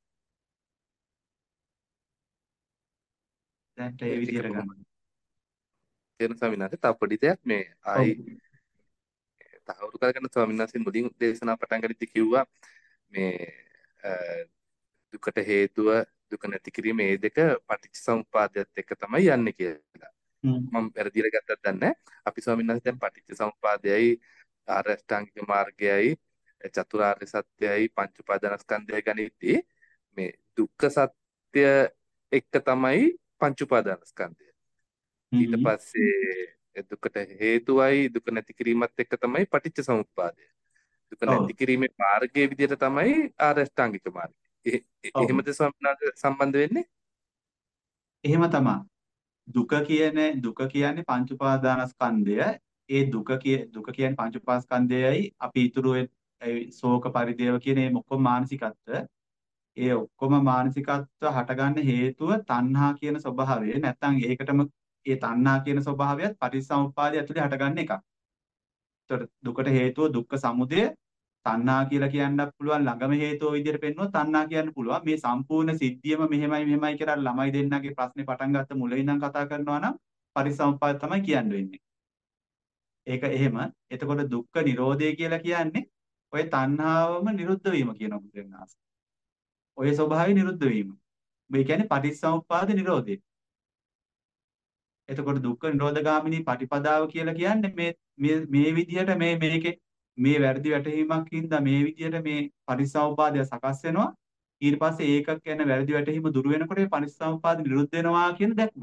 දැන් ඒ ඒක විදිහට බොහොම ගන්න. තේරුම් ස්වාමීන් වහන්සේ තව පොඩි දෙයක් මේ ඔව්. ආයි තහවුරු කරගන්න ස්වාමීන් වහන්සේ මුලින් දේශනා පටන් ගනිද්දී කිව්වා මේ අ, දුකට හේතුව දුක නැති කිරීම මේ දෙක පටිච්චසමුප්පාදයට එක්ක තමයි යන්නේ කියලා. හ්ම්. මම පෙරදිලා ගත්තත් දන්නේ නැහැ. අපි ස්වාමීන් වහන්සේ දැන් පටිච්චසමුප්පාදයයි ආර්ය අෂ්ටාංගික මාර්ගයයි චතුරාර්ය සත්‍යයයි පංච උපාදානස්කන්ධය ගනිද්දී මේ දුක්ඛ සත්‍ය එක්ක තමයි පංච උපාදානස්කන්ධය. ඊට හ්ම්. පස්සේ දුකට හේතුවයි දුක නැති කිරීමත් එක්ක තමයි පටිච්චසමුප්පාදය. දුක ඔව්. නැති කිරීමේ මාර්ගයේ විදිහට තමයි ආර්ය අෂ්ටාංගික මාර්ගය. එ- එ- ඔව්. එහෙමද ස්වාමීන් වහන්සේ සම්බන්ධ වෙන්නේ? එහෙම තමයි. දුක කියන්නේ දුක කියන්නේ පංච උපාදානස්කන්ධය. ඒ දුක කිය දුක කියන්නේ පංච උපාදානස්කන්ධයයි අපි ඊතුරු ඒ ඒ ශෝක පරිදේව කියන මේ ඔක්කොම මානසිකත්ව ඒ ඔක්කොම මානසිකත්ව හටගන්න හේතුව තණ්හා කියන ස්වභාවය. නැත්නම් ඒකටම ඒ තණ්හා කියන ස්වභාවයත් පටිච්චසමුප්පාදය ඇතුලේ හටගන්න එකක්. ඒතකොට දුකට හේතුව දුක්ඛ සමුදය තණ්හා කියලා කියන්නත් පුළුවන් ළඟම හේතුව විදිහට පෙන්වුවොත් තණ්හා කියන්න පුළුවන්. මේ සම්පූර්ණ සිද්ධියම මෙහෙමයි මෙහෙමයි කියලා ළමයි දෙන්නගේ ප්‍රශ්නේ පටන් ගත්ත මුලින් ඉඳන් කතා කරනවා නම් පරිසම්පාද තමයි කියන්න වෙන්නේ. ඒක එහෙම. එතකොට දුක්ඛ නිරෝධය කියලා කියන්නේ ඔය තණ්හාවම නිරුද්ධ වීම කියන බුදුරණාහි. ඔය ස්වභාවය නිරුද්ධ වීම. මේ කියන්නේ පටිච්චසමුප්පාද නිරෝධය. එතකොට දුක්ඛ නිරෝධගාමිනී පටිපදාව කියලා කියන්නේ මේ මේ මේ විදිහට මේ මේකේ මේ වැරදි වැටහීමක් හින්දා මේ විදිහට මේ පටිච්චසමුපාදය සකස් වෙනවා. ඊට පස්සේ ඒකක් ගැන වැරදි වැටහීම දුරු වෙනකොට මේ පටිච්චසමුපාද නිරුද්ධ වෙනවා කියන දැක්ම.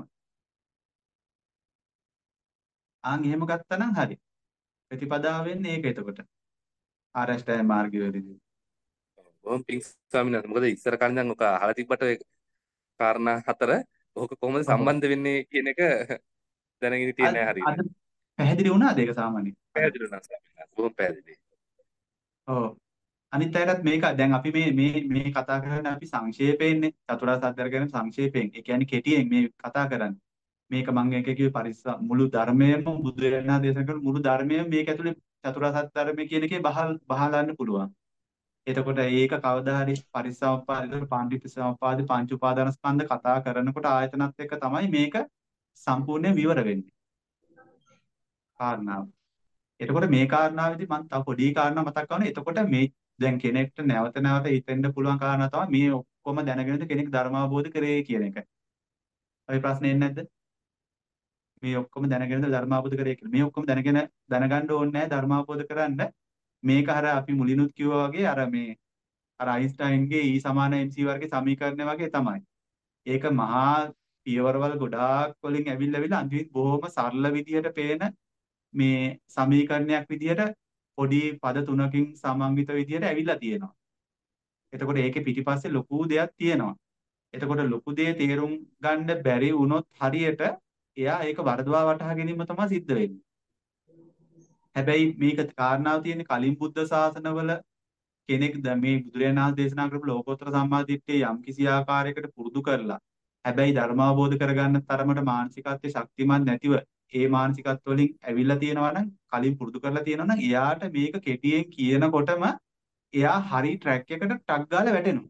ආන් එහෙම ගත්තනම් හරි. ප්‍රතිපදාව වෙන්නේ ඒක එතකොට. ආරෂ්ඨාය මාර්ගය වලදී. බොහොම පිං ස්වාමීන් වහන්සේ. මොකද ඉස්සර කලින් නම් ඔක අහලා තිබ්බට ඔය කාරණා හතර ඔක කොහොමද ඔව්. සම්බන්ධ වෙන්නේ කියන එක දැනගෙන අද තියන්නේ නැහැ අද හරියට. පැහැදිලි වුණාද ඒක සාමාන්‍යයෙන්? අද. පැහැදිලි වුණා ස්වාමීන් වහන්සේ. බොහොම පැහැදිලි. ඔව්. අනිත් අයටත් මේක දැන් අපි මේ මේ මේ කතා කරන්නේ අපි සංක්ෂේපයෙන්නේ චතුරාර්ය සත්‍ය ගැන සංක්ෂේපයෙන්. ඒ කියන්නේ කෙටියෙන් මේ කතා කරන්නේ. මේක මම එක කිව්වේ පරිස්ස මුළු ධර්මයේම බුදු දහම දේශනා කරන මුළු ධර්මයේම මේක ඇතුලේ චතුරාර්ය සත්‍ය ධර්මය කියන එකේ බහල් බහලන්න පුළුවන්. එතකොට ඒක කවදා හරි පරිසම්පාදිත පාණ්ඩිත පංච උපාදානස්කන්ධ කතා කරනකොට ආයතනත් එක්ක තමයි මේක සම්පූර්ණයෙන් විවර වෙන්නේ. කාරණාව. එතකොට මේ කාරණාවේදී මම තව පොඩි කාරණා මතක් කරනවා. එතකොට මේ දැන් කෙනෙක්ට නැවත නැවත හිතෙන්න පුළුවන් කාරණා තමයි මේ ඔක්කොම දැනගෙනද කෙනෙක් ධර්ම අවබෝධ කරේ කියන එක. ඔය ප්‍රශ්නේ එන්නේ නැද්ද? මේ ඔක්කොම දැනගෙනද ධර්ම අවබෝධ කරේ කියලා. මේ ඔක්කොම දැනගෙන දැනගන්න ඕනේ නැහැ ධර්ම අවබෝධ කරන්න. මේක අර අපි මුලිනුත් කිව්වා වගේ අර මේ අර අයින්ස්ටයින්ගේ E සමාන එම් සී වර්ගයේ සමීකරණය වගේ තමයි. ඒක මහා පියවරවල් ගොඩාක් වලින් ඇවිල්ලා ඇවිල්ලා අන්තිමට බොහොම සරල විදිහට පේන මේ සමීකරණයක් විදිහට පොඩි පද තුනකින් සමන්විත විදිහට ඇවිල්ලා තියෙනවා. එතකොට ඒකේ පිටිපස්සේ ලොකු දෙයක් තියෙනවා. එතකොට ලොකු දේ තේරුම් ගන්න බැරි වුණොත් හරියට එයා ඒක වරදවා වටහා ගැනීම තමයි සිද්ධ වෙන්නේ. හැබැයි මේක කාරණාව තියෙන්නේ කලින් බුද්ධ ශාසනවල කෙනෙක් ද මේ බුදුරජාණන් වහන්සේ දේශනා කරපු ලෝකෝත්තර සම්මාදිට්ඨිය යම් කිසි ආකාරයකට පුරුදු කරලා හැබැයි ධර්ම අවබෝධ කරගන්න තරමට මානසිකත්වයේ ශක්තිමත් නැතිව ඒ මානසිකත්ව වලින් ඇවිල්ලා තියෙනවා නම් කලින් පුරුදු කරලා තියෙනවා නම් එයාට මේක කෙටියෙන් කියනකොටම එයා හරි ට්‍රැක් එකට ටක් ගාලා වැටෙනවා.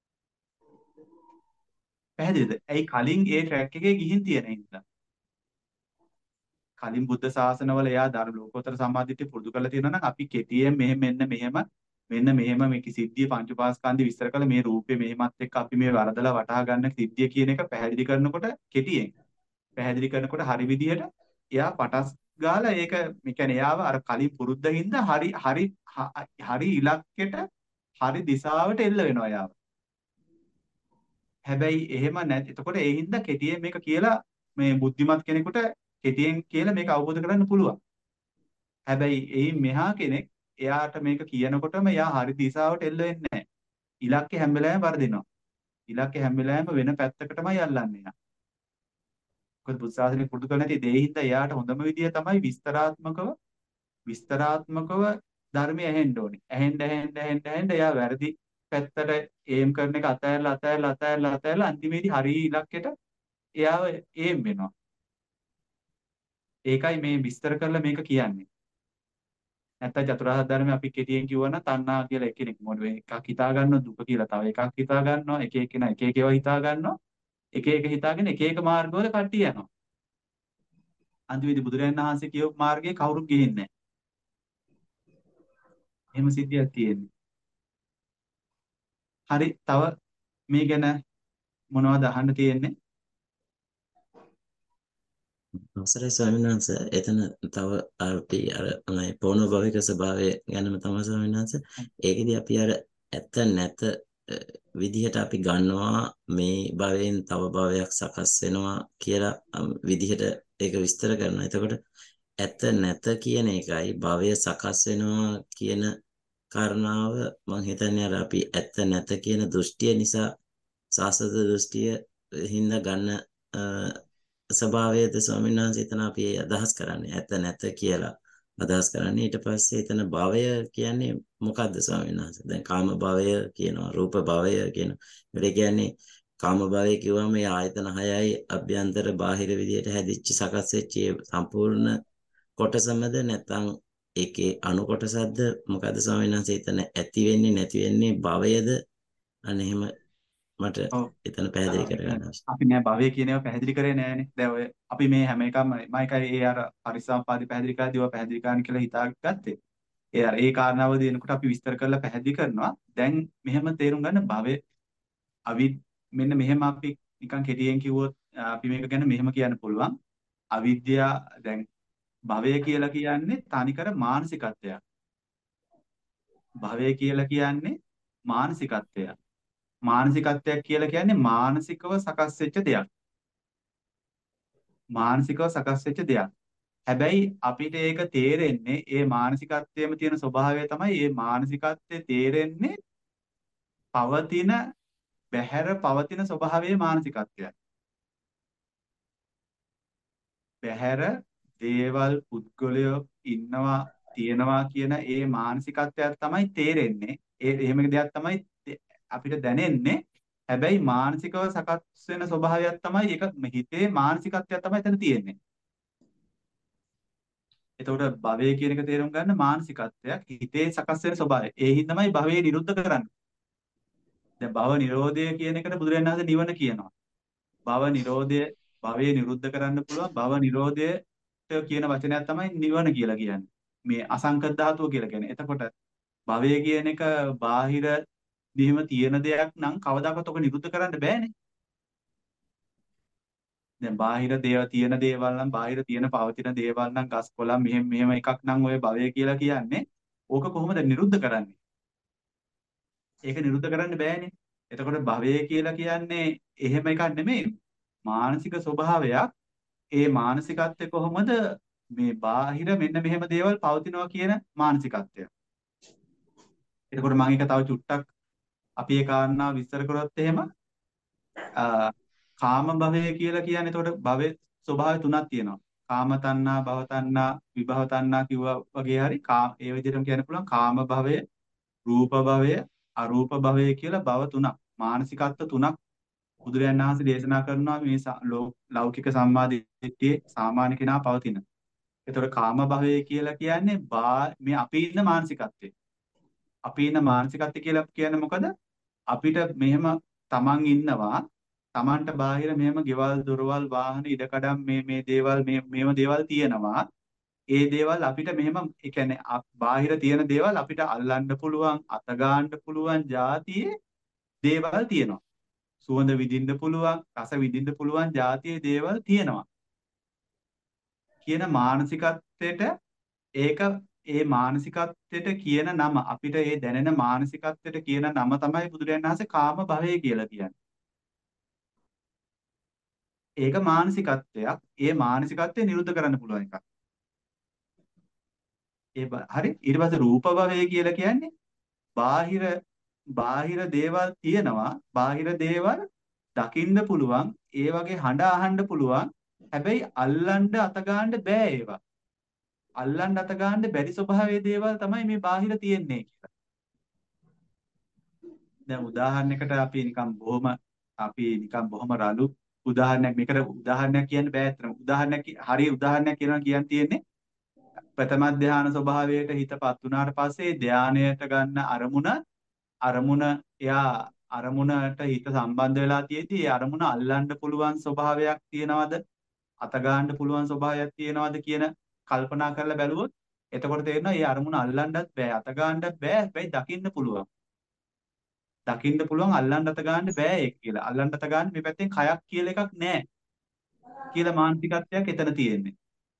පැහැදිලිද? ඇයි කලින් ඒ ට්‍රැක් එකේ ගිහින් තියෙන හින්දා. කලින් බුද්ධ ශාසනවල එයා ධර්ම ලෝකෝත්තර සම්මාදිට්ඨිය පුරුදු කරලා තියෙනවා නම් අපි කෙටියෙන් මෙහෙම මෙන්න මෙහෙම මෙන්න මෙහෙම මේක සිද්ධිය පංච උපාස්කන්ධය විස්තර කළ මේ රූපේ මෙහෙමත් එක්ක අපි මේ වරදලා වටහා ගන්න සිද්ධිය කියන එක පැහැදිලි කරනකොට කෙටියෙන් පැහැදිලි කරනකොට හරි විදිහට එයා පටස් ගාලා ඒක මේ කියන්නේ එයාව අර කලින් පුරුද්දින්ද හරි හරි හරි ඉලක්කයට හරි දිශාවට එල්ල වෙනවා එයාව. හැබැයි එහෙම නැති. එතකොට ඒ හින්දා කෙටියෙන් මේක කියලා මේ බුද්ධිමත් කෙනෙකුට කෙටියෙන් කියලා මේක අවබෝධ කරගන්න පුළුවන්. හැබැයි එයින් මෙහා කෙනෙක් එයාට මේක කියනකොටම එයා හරි දිශාවට එල්ල වෙන්නේ නැහැ. ඉලක්කේ හැම වෙලාවෙම වර්ධිනවා. ඉලක්කේ හැම වෙලාවෙම වෙන පැත්තකටමයි යල්ලන්නේ එයා. මොකද බුද්ධ ශාසනය පුරුදු කරලා නැති ඒ හින්දා එයාට හොඳම විදිය තමයි විස්තරාත්මකව විස්තරාත්මකව ධර්මය ඇහෙන්න ඕනේ. ඇහෙන්න ඇහෙන්න ඇහෙන්න ඇහෙන්න එයා වැරදි පැත්තට ඒම් කරන එක අතහැරලා අතහැරලා අතහැරලා අතහැරලා අන්තිමේදී හරි ඉලක්කයට එයාව ඒම් වෙනවා. ඒකයි මේ විස්තර කරලා මේක කියන්නේ. නැත්නම් චතුරාර්ය ධර්මය අපි කෙටියෙන් කිව්වනම් තණ්හා කියලා එකිනෙක මොන එකක් හිතා ගන්නවා දුක කියලා තව එකක් හිතා ගන්නවා එක එක්කෙනා එක එක ඒවා හිතා ගන්නවා එක එක හිතාගෙන එක එක මාර්ගවල කට්ටිය යනවා. අන්තිමේදී බුදුරජාණන් වහන්සේ කියපු මාර්ගයේ කවුරුත් ගිහින්නේ නැහැ. එහෙම සිද්ධියක් තියෙන්නේ. හරි තව මේ ගැන මොනවද අහන්න තියෙන්නේ? අවසරයි ස්වාමීන් වහන්සේ එතන තව අපි අර මේ පොණු භෞතික ස්වභාවය ගැනම තමයි ස්වාමීන් වහන්සේ ඒකෙදි අපි අර ඇත්ත නැත අ, විදිහට අපි ගන්නවා මේ භවයෙන් තව භවයක් සකස් වෙනවා කියලා අම්, විදිහට ඒක විස්තර කරනවා. එතකොට ඇත්ත නැත කියන එකයි භවය සකස් වෙනවා කියන කාරණාව මම හිතන්නේ අර අපි ඇත්ත නැත කියන දෘෂ්ටිය නිසා සාසත දෘෂ්ටිය හින්දා ගන්න අ, ස්වභාවයද ස්වාමීන් වහන්සේ එතන අපි අදහස් කරන්නේ ඇත්ත නැත කියලා අදහස් කරන්නේ ඊට පස්සේ එතන භවය කියන්නේ මොකද්ද ස්වාමීන් වහන්සේ දැන් කාම භවය කියනවා රූප භවය කියනවා ඒ කියන්නේ කාම භවය කිව්වම මේ ආයතන හයයි අභ්‍යන්තර බාහිර විදියට හැදිච්ච සකස් වෙච්ච ඒ සම්පූර්ණ කොටසමද නැත්නම් ඒකේ අණු කොටසක්ද මොකද්ද ස්වාමීන් වහන්සේ එතන ඇති වෙන්නේ නැති වෙන්නේ භවයද අන්න එහෙම මට ඔව්. එතන පැහැදිලි ආ, කරගන්න අවශ්‍යයි. අපි නෑ භවය කියන ඒවා පැහැදිලි කරේ නෑනේ. දැන් ඔය අපි මේ හැම එකම මම එකයි ඒ අර පරිසම්පාදේ පැහැදිලි කරලා දීවා පැහැදිලි කරන්න කියලා හිතාගත්තේ. ඒ අර ඒ කාරණාව දෙනකොට අපි විස්තර කරලා පැහැදිලි කරනවා. දැන් මෙහෙම තේරුම් ගන්න භවය අවි මෙන්න මෙහෙම අපි නිකන් කෙටියෙන් කිව්වොත් අපි මේක ගැන මෙහෙම කියන්න පුළුවන්. අවිද්‍යාව දැන් භවය කියලා කියන්නේ තනිකර මානසිකත්වයක්. භවය කියලා කියන්නේ මානසිකත්වයක්. මානසිකත්වයක් කියලා කියන්නේ මානසිකව සකස් වෙච්ච දෙයක්. මානසිකව සකස් වෙච්ච දෙයක්. හැබැයි අපිට ඒක තේරෙන්නේ ඒ මානසිකත්වයේම තියෙන ස්වභාවය තමයි ඒ මානසිකත්වයේ තේරෙන්නේ පවතින බහැර පවතින ස්වභාවයේ මානසිකත්වයක්. බහැර දේවල් පුද්ගලයෝ ඉන්නවා තියෙනවා කියන ඒ මානසිකත්වයක් තමයි තේරෙන්නේ. ඒ එහෙම දෙයක් තමයි අපිට දැනෙන්නේ. හැබැයි මානසිකව සකස් වෙන ස්වභාවයක් තමයි ඒක හිතේ මානසිකත්වයක් තමයි එතන තියෙන්නේ. එතකොට භවය කියන එක තේරුම් ගන්න මානසිකත්වයක් හිතේ සකස් වෙන ස්වභාවය. ඒ හින්දාමයි භවය නිරුද්ධ කරන්නේ. දැන් භව නිරෝධය කියන එකට බුදුරජාණන් වහන්සේ නිවන කියනවා. භව නිරෝධය භවය නිරුද්ධ කරන්න පුළුවන් භව නිරෝධයට කියන වචනයක් තමයි නිවන කියලා කියන්නේ. මේ අසංකත ධාතුව කියලා කියන්නේ. එතකොට භවය කියන එක බාහිර දිහිම තියෙන දෙයක් නම් කවදාකවත් ඔක නිරුද්ධ කරන්න බෑනේ. දැන් බාහිර දේව තියෙන දේවල් නම් බාහිර තියෙන පවතින දේවල් නම් ගස් කොළන් මෙහෙම මෙහෙම එකක් නම් ඔය භවය කියලා කියන්නේ ඕක කොහොමද නිරුද්ධ කරන්නේ? ඒක නිරුද්ධ කරන්න බෑනේ. එතකොට භවය කියලා කියන්නේ එහෙම එකක් නෙමෙයි. මානසික ස්වභාවයක්. ඒ මානසිකත්වය කොහොමද මේ බාහිර මෙන්න මෙහෙම දේවල් පවතිනවා කියන මානසිකත්වය. එතකොට මම ඒක තව චුට්ටක් අපි ඒ කාරණාව විස්තර කරොත් එහෙම කාම භවය කියලා කියන්නේ එතකොට භවයේ ස්වභාවය තුනක් තියෙනවා. කාම තණ්හා, භව තණ්හා, විභව තණ්හා කිව්වා වගේ හරි ඒ විදිහටම කියන්න පුළුවන් කාම භවය, රූප භවය, අරූප භවය කියලා භව තුනක්. මානසිකත්ව තුනක් බුදුරජාණන් වහන්සේ දේශනා කරනවා මේ ලෞකික සම්මාදිට්ඨියේ සාමාන්‍ය කෙනා පවතින. එතකොට කාම භවය කියලා කියන්නේ මේ අපි ඉන්න මානසිකත්වය. අපි ඉන්න මානසිකත්වය කියලා කියන්නේ මොකද? අපිට මෙහෙම තමන් ඉන්නවා තමන්ට බාහිර මෙහෙම ගෙවල් දොරවල් වාහන ඉඩකඩම් මේ මේ දේවල් මේ මේව දේවල් තියෙනවා. ඒ දේවල් අපිට මෙහෙම ඒ කියන්නේ බාහිර තියෙන දේවල් අපිට අල්ලන්න පුළුවන් අත ගන්න පුළුවන් જાතියේ දේවල් තියෙනවා. සුවඳ විඳින්න පුළුවන් රස විඳින්න පුළුවන් જાතියේ දේවල් තියෙනවා. කියන මානසිකත්වයට ඒක ඒ මානසිකත්වයට කියන නම අපිට ඒ දැනෙන මානසිකත්වයට කියන නම තමයි බුදුරජාණන් වහන්සේ කාම භවය කියලා කියන්නේ. ඒක මානසිකත්වයක්. ඒ මානසිකත්වය නිරුද්ධ කරන්න පුළුවන් එකක්. ඒ හරි ඊට පස්සේ රූප භවය කියලා කියන්නේ බාහිර බාහිර දේවල් තියෙනවා. බාහිර දේවල් දකින්න පුළුවන්. ඒ වගේ හඬ අහන්න පුළුවන්. හැබැයි අල්ලන්න අත ගන්න බෑ ඒවා. අල්ලන්න අත ගන්න බැරි ස්වභාවයේ දේවල් තමයි මේ බාහිර තියෙන්නේ කියලා. දැන් උදාහරණයකට අපි නිකන් බොහොම අපි නිකන් බොහොම රළු උදාහරණයක් මේකට උදාහරණයක් කියන්න බෑ අතන. උදාහරණයක් හරිය උදාහරණයක් කියනවා කියන්න තියෙන්නේ ප්‍රථම ධානය ස්වභාවයට හිතපත් වුණාට පස්සේ ධානයට ගන්න අරමුණ අරමුණ එයා අරමුණට හිත සම්බන්ධ වෙලා තියෙද්දි ඒ අරමුණ අල්ලන්න පුළුවන් ස්වභාවයක් තියනවද අත ගන්න පුළුවන් ස්වභාවයක් තියනවද කියන කල්පනා කරලා බැලුවොත් එතකොට තේරෙනවා මේ අරමුණ අල්ලන්නත් බෑ අත ගන්නත් බෑ හැබැයි දකින්න පුළුවන් දකින්න පුළුවන් අල්ලන්න අත ගන්න බෑ ඒක කියලා අල්ලන්න අත ගන්න මේ පැත්තෙන් කයක් කියලා එකක් නැහැ කියලා මානසිකත්වයක් එතන තියෙන්නේ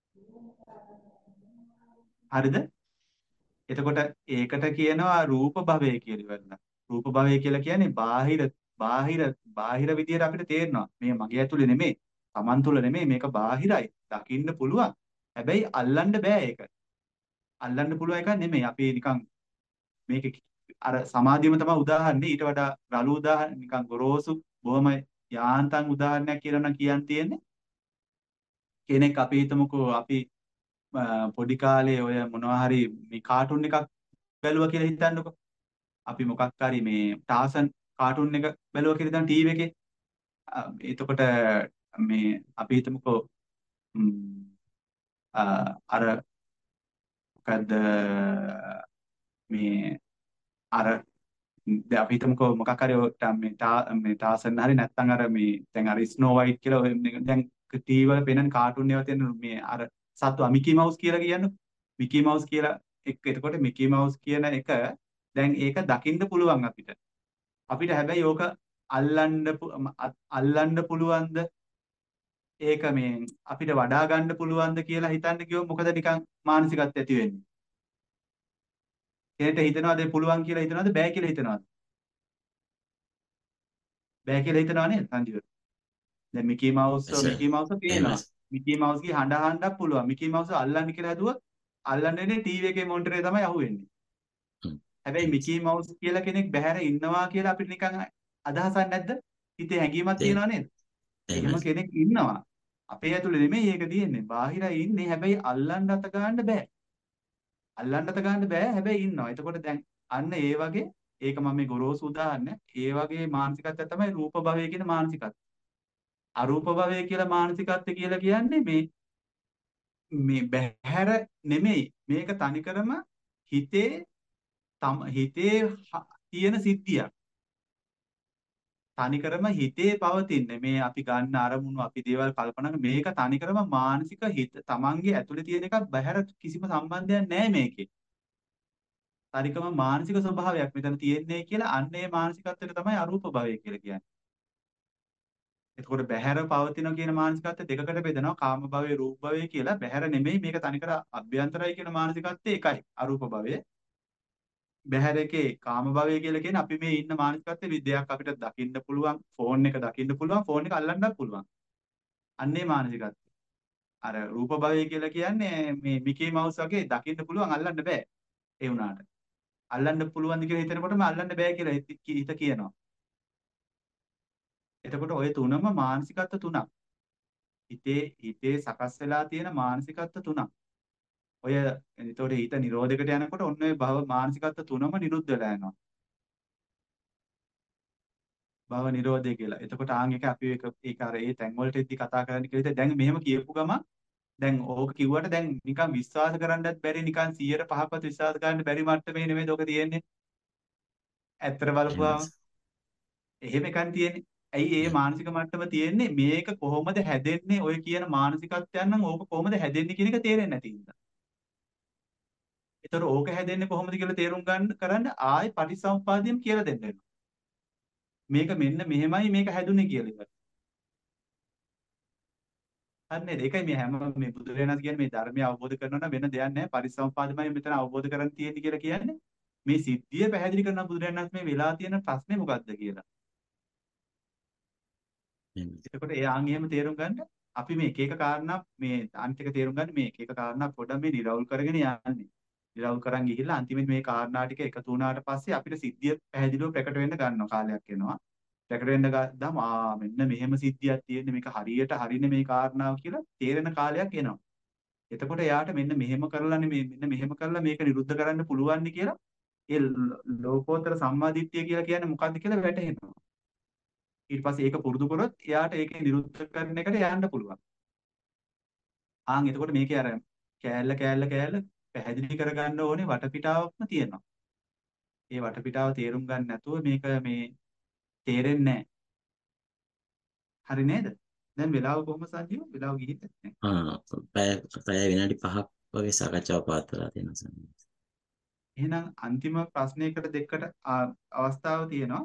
හරිද එතකොට ඒකට කියනවා රූප භවය කියලා ඉවරලා. රූප භවය කියලා කියන්නේ බාහිර බාහිර බාහිර විදියට අපිට තේරෙනවා. මේ මගේ ඇතුලේ නෙමෙයි, Taman තුල නෙමෙයි මේක බාහිරයි. දකින්න පුළුවන්. හැබැයි අල්ලන්න බෑ ඒක. අල්ලන්න පුළුවන් එකක් නෙමෙයි. අපි නිකන් මේක අර සමාධියම තමයි උදාහරණේ. ඊට වඩා රළු උදාහරණ නිකන් ගොරෝසු බොහොම යාන්තම් උදාහරණයක් කියලා නම් කියන්න තියෙන්නේ. කෙනෙක් අපි හිතමුකෝ අපි පොඩි කාලේ ඔය මොනවා හරි මේ කාටුන් එකක් බැලුවා කියලා හිතන්නකෝ. අපි මොකක් හරි මේ ටාසන් කාටුන් එක බැලුවා කියලා හිතන්න ටීවී එකේ. එතකොට මේ අපි හිතමුකෝ අර මොකද්ද මේ අර දැන් අපි හිතමුකෝ මොකක් හරි මේ මේ ටාසන් හරි නැත්නම් අර මේ දැන් අර ස්නෝ වයිට් කියලා දැන් ටීවී වල පෙන්නන කාටුන් ඒවා තියෙන මේ අර සත්ව මිකී මවුස් කියලා කියන්නේ මිකී මවුස් කියලා එක එතකොට මිකී මවුස් කියන එක දැන් ඒක දකින්න පුළුවන් අපිට අපිට හැබැයි ඕක අල්ලන්න අල්ලන්න පුළුවන්ද ඒක මේ අපිට වඩා ගන්න පුළුවන්ද කියලා හිතන්න කිව්වොත් මොකද නිකන් මානසිකත්වය ඇති වෙන්නේ කෙනෙක්ට හිතනවාද පුළුවන් කියලා හිතනවාද බෑ කියලා හිතනවාද බෑ කියලා හිතනවා නේද සංජීව දැන් මිකී මවුස් මිකී මවුස් පේනවා මිකී මවුස්ගේ හඬ අහන්නත් පුළුවන්. මිකී මවුස් අල්ලන්න කියලා හදුවොත් අල්ලන්නේ ටීවී එකේ මොනිටරේ තමයි අහුවෙන්නේ. හැබැයි මිකී මවුස් කියලා කෙනෙක් බැහැර ඉන්නවා කියලා අපිට නිකන් අදහසක් නැද්ද? හිතේ හැඟීමක් තියෙනව නේද? එහෙම කෙනෙක් ඉන්නවා. අපේ ඇතුලේ නෙමෙයි ඒක තියෙන්නේ. බාහිරයි ඉන්නේ. හැබැයි අල්ලන්න අත ගන්න බෑ. අල්ලන්න අත ගන්න බෑ. හැබැයි ඉන්නවා. එතකොට දැන් අන්න ඒ වගේ ඒක මම මේ ගොරෝසු උදාහරණයක්. ඒ වගේ මානසිකත්වය තමයි රූප භවය කියන මානසිකත්වය. අරූප භවය කියලා මානසිකත්වය කියලා කියන්නේ මේ මේ බහැර නෙමෙයි මේක තනිකරම හිතේ තම හිතේ තියෙන සිද්ධියක් තනිකරම හිතේ පවතින්නේ මේ අපි ගන්න අරමුණු අපි දේවල් කල්පනා කරන මේක තනිකරම මානසික හිත තමන්ගේ ඇතුලේ තියෙන එකක් බහැර කිසිම සම්බන්ධයක් නැහැ මේකේ තනිකරම මානසික ස්වභාවයක් මෙතන තියෙන්නේ කියලා අන්න ඒ මානසිකත්වයට තමයි අරූප භවය කියලා කියන්නේ එතකොට බහැර පවතින කියන මානසිකත්වය දෙකකට බෙදනවා කාම භවය රූප භවය කියලා බහැර නෙමෙයි මේක තනිකර අභ්‍යන්තරයි කියන මානසිකත්වය එකයි අරූප භවය බහැර එකේ කාම භවය කියලා කියන්නේ අපි මේ ඉන්න මානසිකත්වයේ විද්‍යාවක් අපිට දකින්න පුළුවන් ෆෝන් එක දකින්න පුළුවන් ෆෝන් එක අල්ලන්නත් පුළුවන් අන්නේ මානසිකත්වය අර රූප භවය කියලා කියන්නේ මේ මිකී මවුස් වගේ දකින්න පුළුවන් අල්ලන්න බෑ ඒ වුණාට අල්ලන්න පුළුවන්ද කියලා හිතනකොටම අල්ලන්න බෑ කියලා හිත කියනවා එතකොට ඔය තුනම මානසිකත්ව තුනක්. හිතේ හිතේ සකස් වෙලා තියෙන මානසිකත්ව තුනක්. ඔය එතකොට හිත නිරෝධයකට යනකොට ඔන්න ඔය භව මානසිකත්ව තුනම නිරුද්ධ වෙලා යනවා. භව නිරෝධය කියලා. එතකොට ආන් එක අපි ඒක ඒක අර ඒ තැන් වලට එද්දි කතා කරන්න කියලා දැන් මෙහෙම කියපු ගම දැන් ඕක කිව්වට දැන් නිකන් විශ්වාස කරන්නත් බැරි නිකන් සීයට පහක්වත් විශ්වාස කරන්න බැරි මට්ටමේ නෙමෙයි ඕක තියෙන්නේ. ඇත්තට බලපුවාම එහෙම එකක් තියෙන්නේ. ඇයි ඒ මානසික මට්ටම තියෙන්නේ මේක කොහොමද හැදෙන්නේ ඔය කියන මානසිකත්වයන් නම් ඕක කොහොමද හැදෙන්නේ කියන එක තේරෙන්නේ නැති හින්දා. ඒතර ඕක හැදෙන්නේ කොහොමද කියලා තේරුම් ගන්න කරන්න ආයි පටිච්චසමුප්පාදයෙන් කියලා දෙන්න වෙනවා. මේක මෙන්න මෙහෙමයි මේක හැදුනේ කියලා ඉවර. හරිනේ ඒකයි මේ හැම මේ බුදුරජාණන් කියන්නේ මේ ධර්මය අවබෝධ කරනවා නම් වෙන දෙයක් නැහැ පටිච්චසමුප්පාදමයි මෙතන අවබෝධ කරගන්න තියෙන්නේ කියලා කියන්නේ මේ සිද්ධිය පැහැදිලි කරන බුදුරජාණන් මේ වෙලා තියෙන ප්‍රශ්නේ මොකක්ද කියලා. එතකොට ඒ ආන් එහෙම තේරුම් ගන්න අපි මේ එක එක කාරණා මේ අනිත් එක තේරුම් ගන්න මේ එක එක කාරණා පොඩ්ඩක් මේ නිරවුල් කරගෙන යන්නේ. නිරවුල් කරන් ගිහිල්ලා අන්තිමේට මේ කාරණා ටික එකතු වුණාට පස්සේ අපිට සිද්ධිය පැහැදිලිව ප්‍රකට වෙන්න ගන්නවා කාලයක් එනවා. ප්‍රකට වෙන්න ගත්තාම ආ මෙන්න මෙහෙම සිද්ධියක් තියෙන්නේ මේක හරියට හරිනේ මේ කාරණාව කියලා තේරෙන කාලයක් එනවා. එතකොට එයාට මෙන්න මෙහෙම කරලානේ මේ මෙන්න මෙහෙම කරලා මේක නිරුද්ධ කරන්න පුළුවන් නේ කියලා ඒ ලෝකෝත්තර සම්මාදිට්ඨිය කියලා කියන්නේ මොකක්ද කියලා වැටහෙනවා. ඊට පස්සේ ඒක පුරුදු කරොත් එයාට ඒක නිරුද්ධ කරන එකට යන්න පුළුවන්. ආන් එතකොට මේකේ අර කෑල්ල කෑල්ල කෑල්ල පැහැදිලි කරගන්න ඕනේ වටපිටාවක්ම තියෙනවා. ඒ වටපිටාව තේරුම් ගන්න නැතුව මේක මේ තේරෙන්නේ නැහැ. හරි නේද? දැන් වෙලාව කොහොම සංජීව? වෙලාව ගිහින් නැහැ. ආ පැය පැය විනාඩි පහක් වගේ සාකච්ඡාව පවත්වලා තියෙනවා සමහරවිට. එහෙනම් අන්තිම ප්‍රශ්නයකට දෙකට ආ- අවස්ථාව තියෙනවා.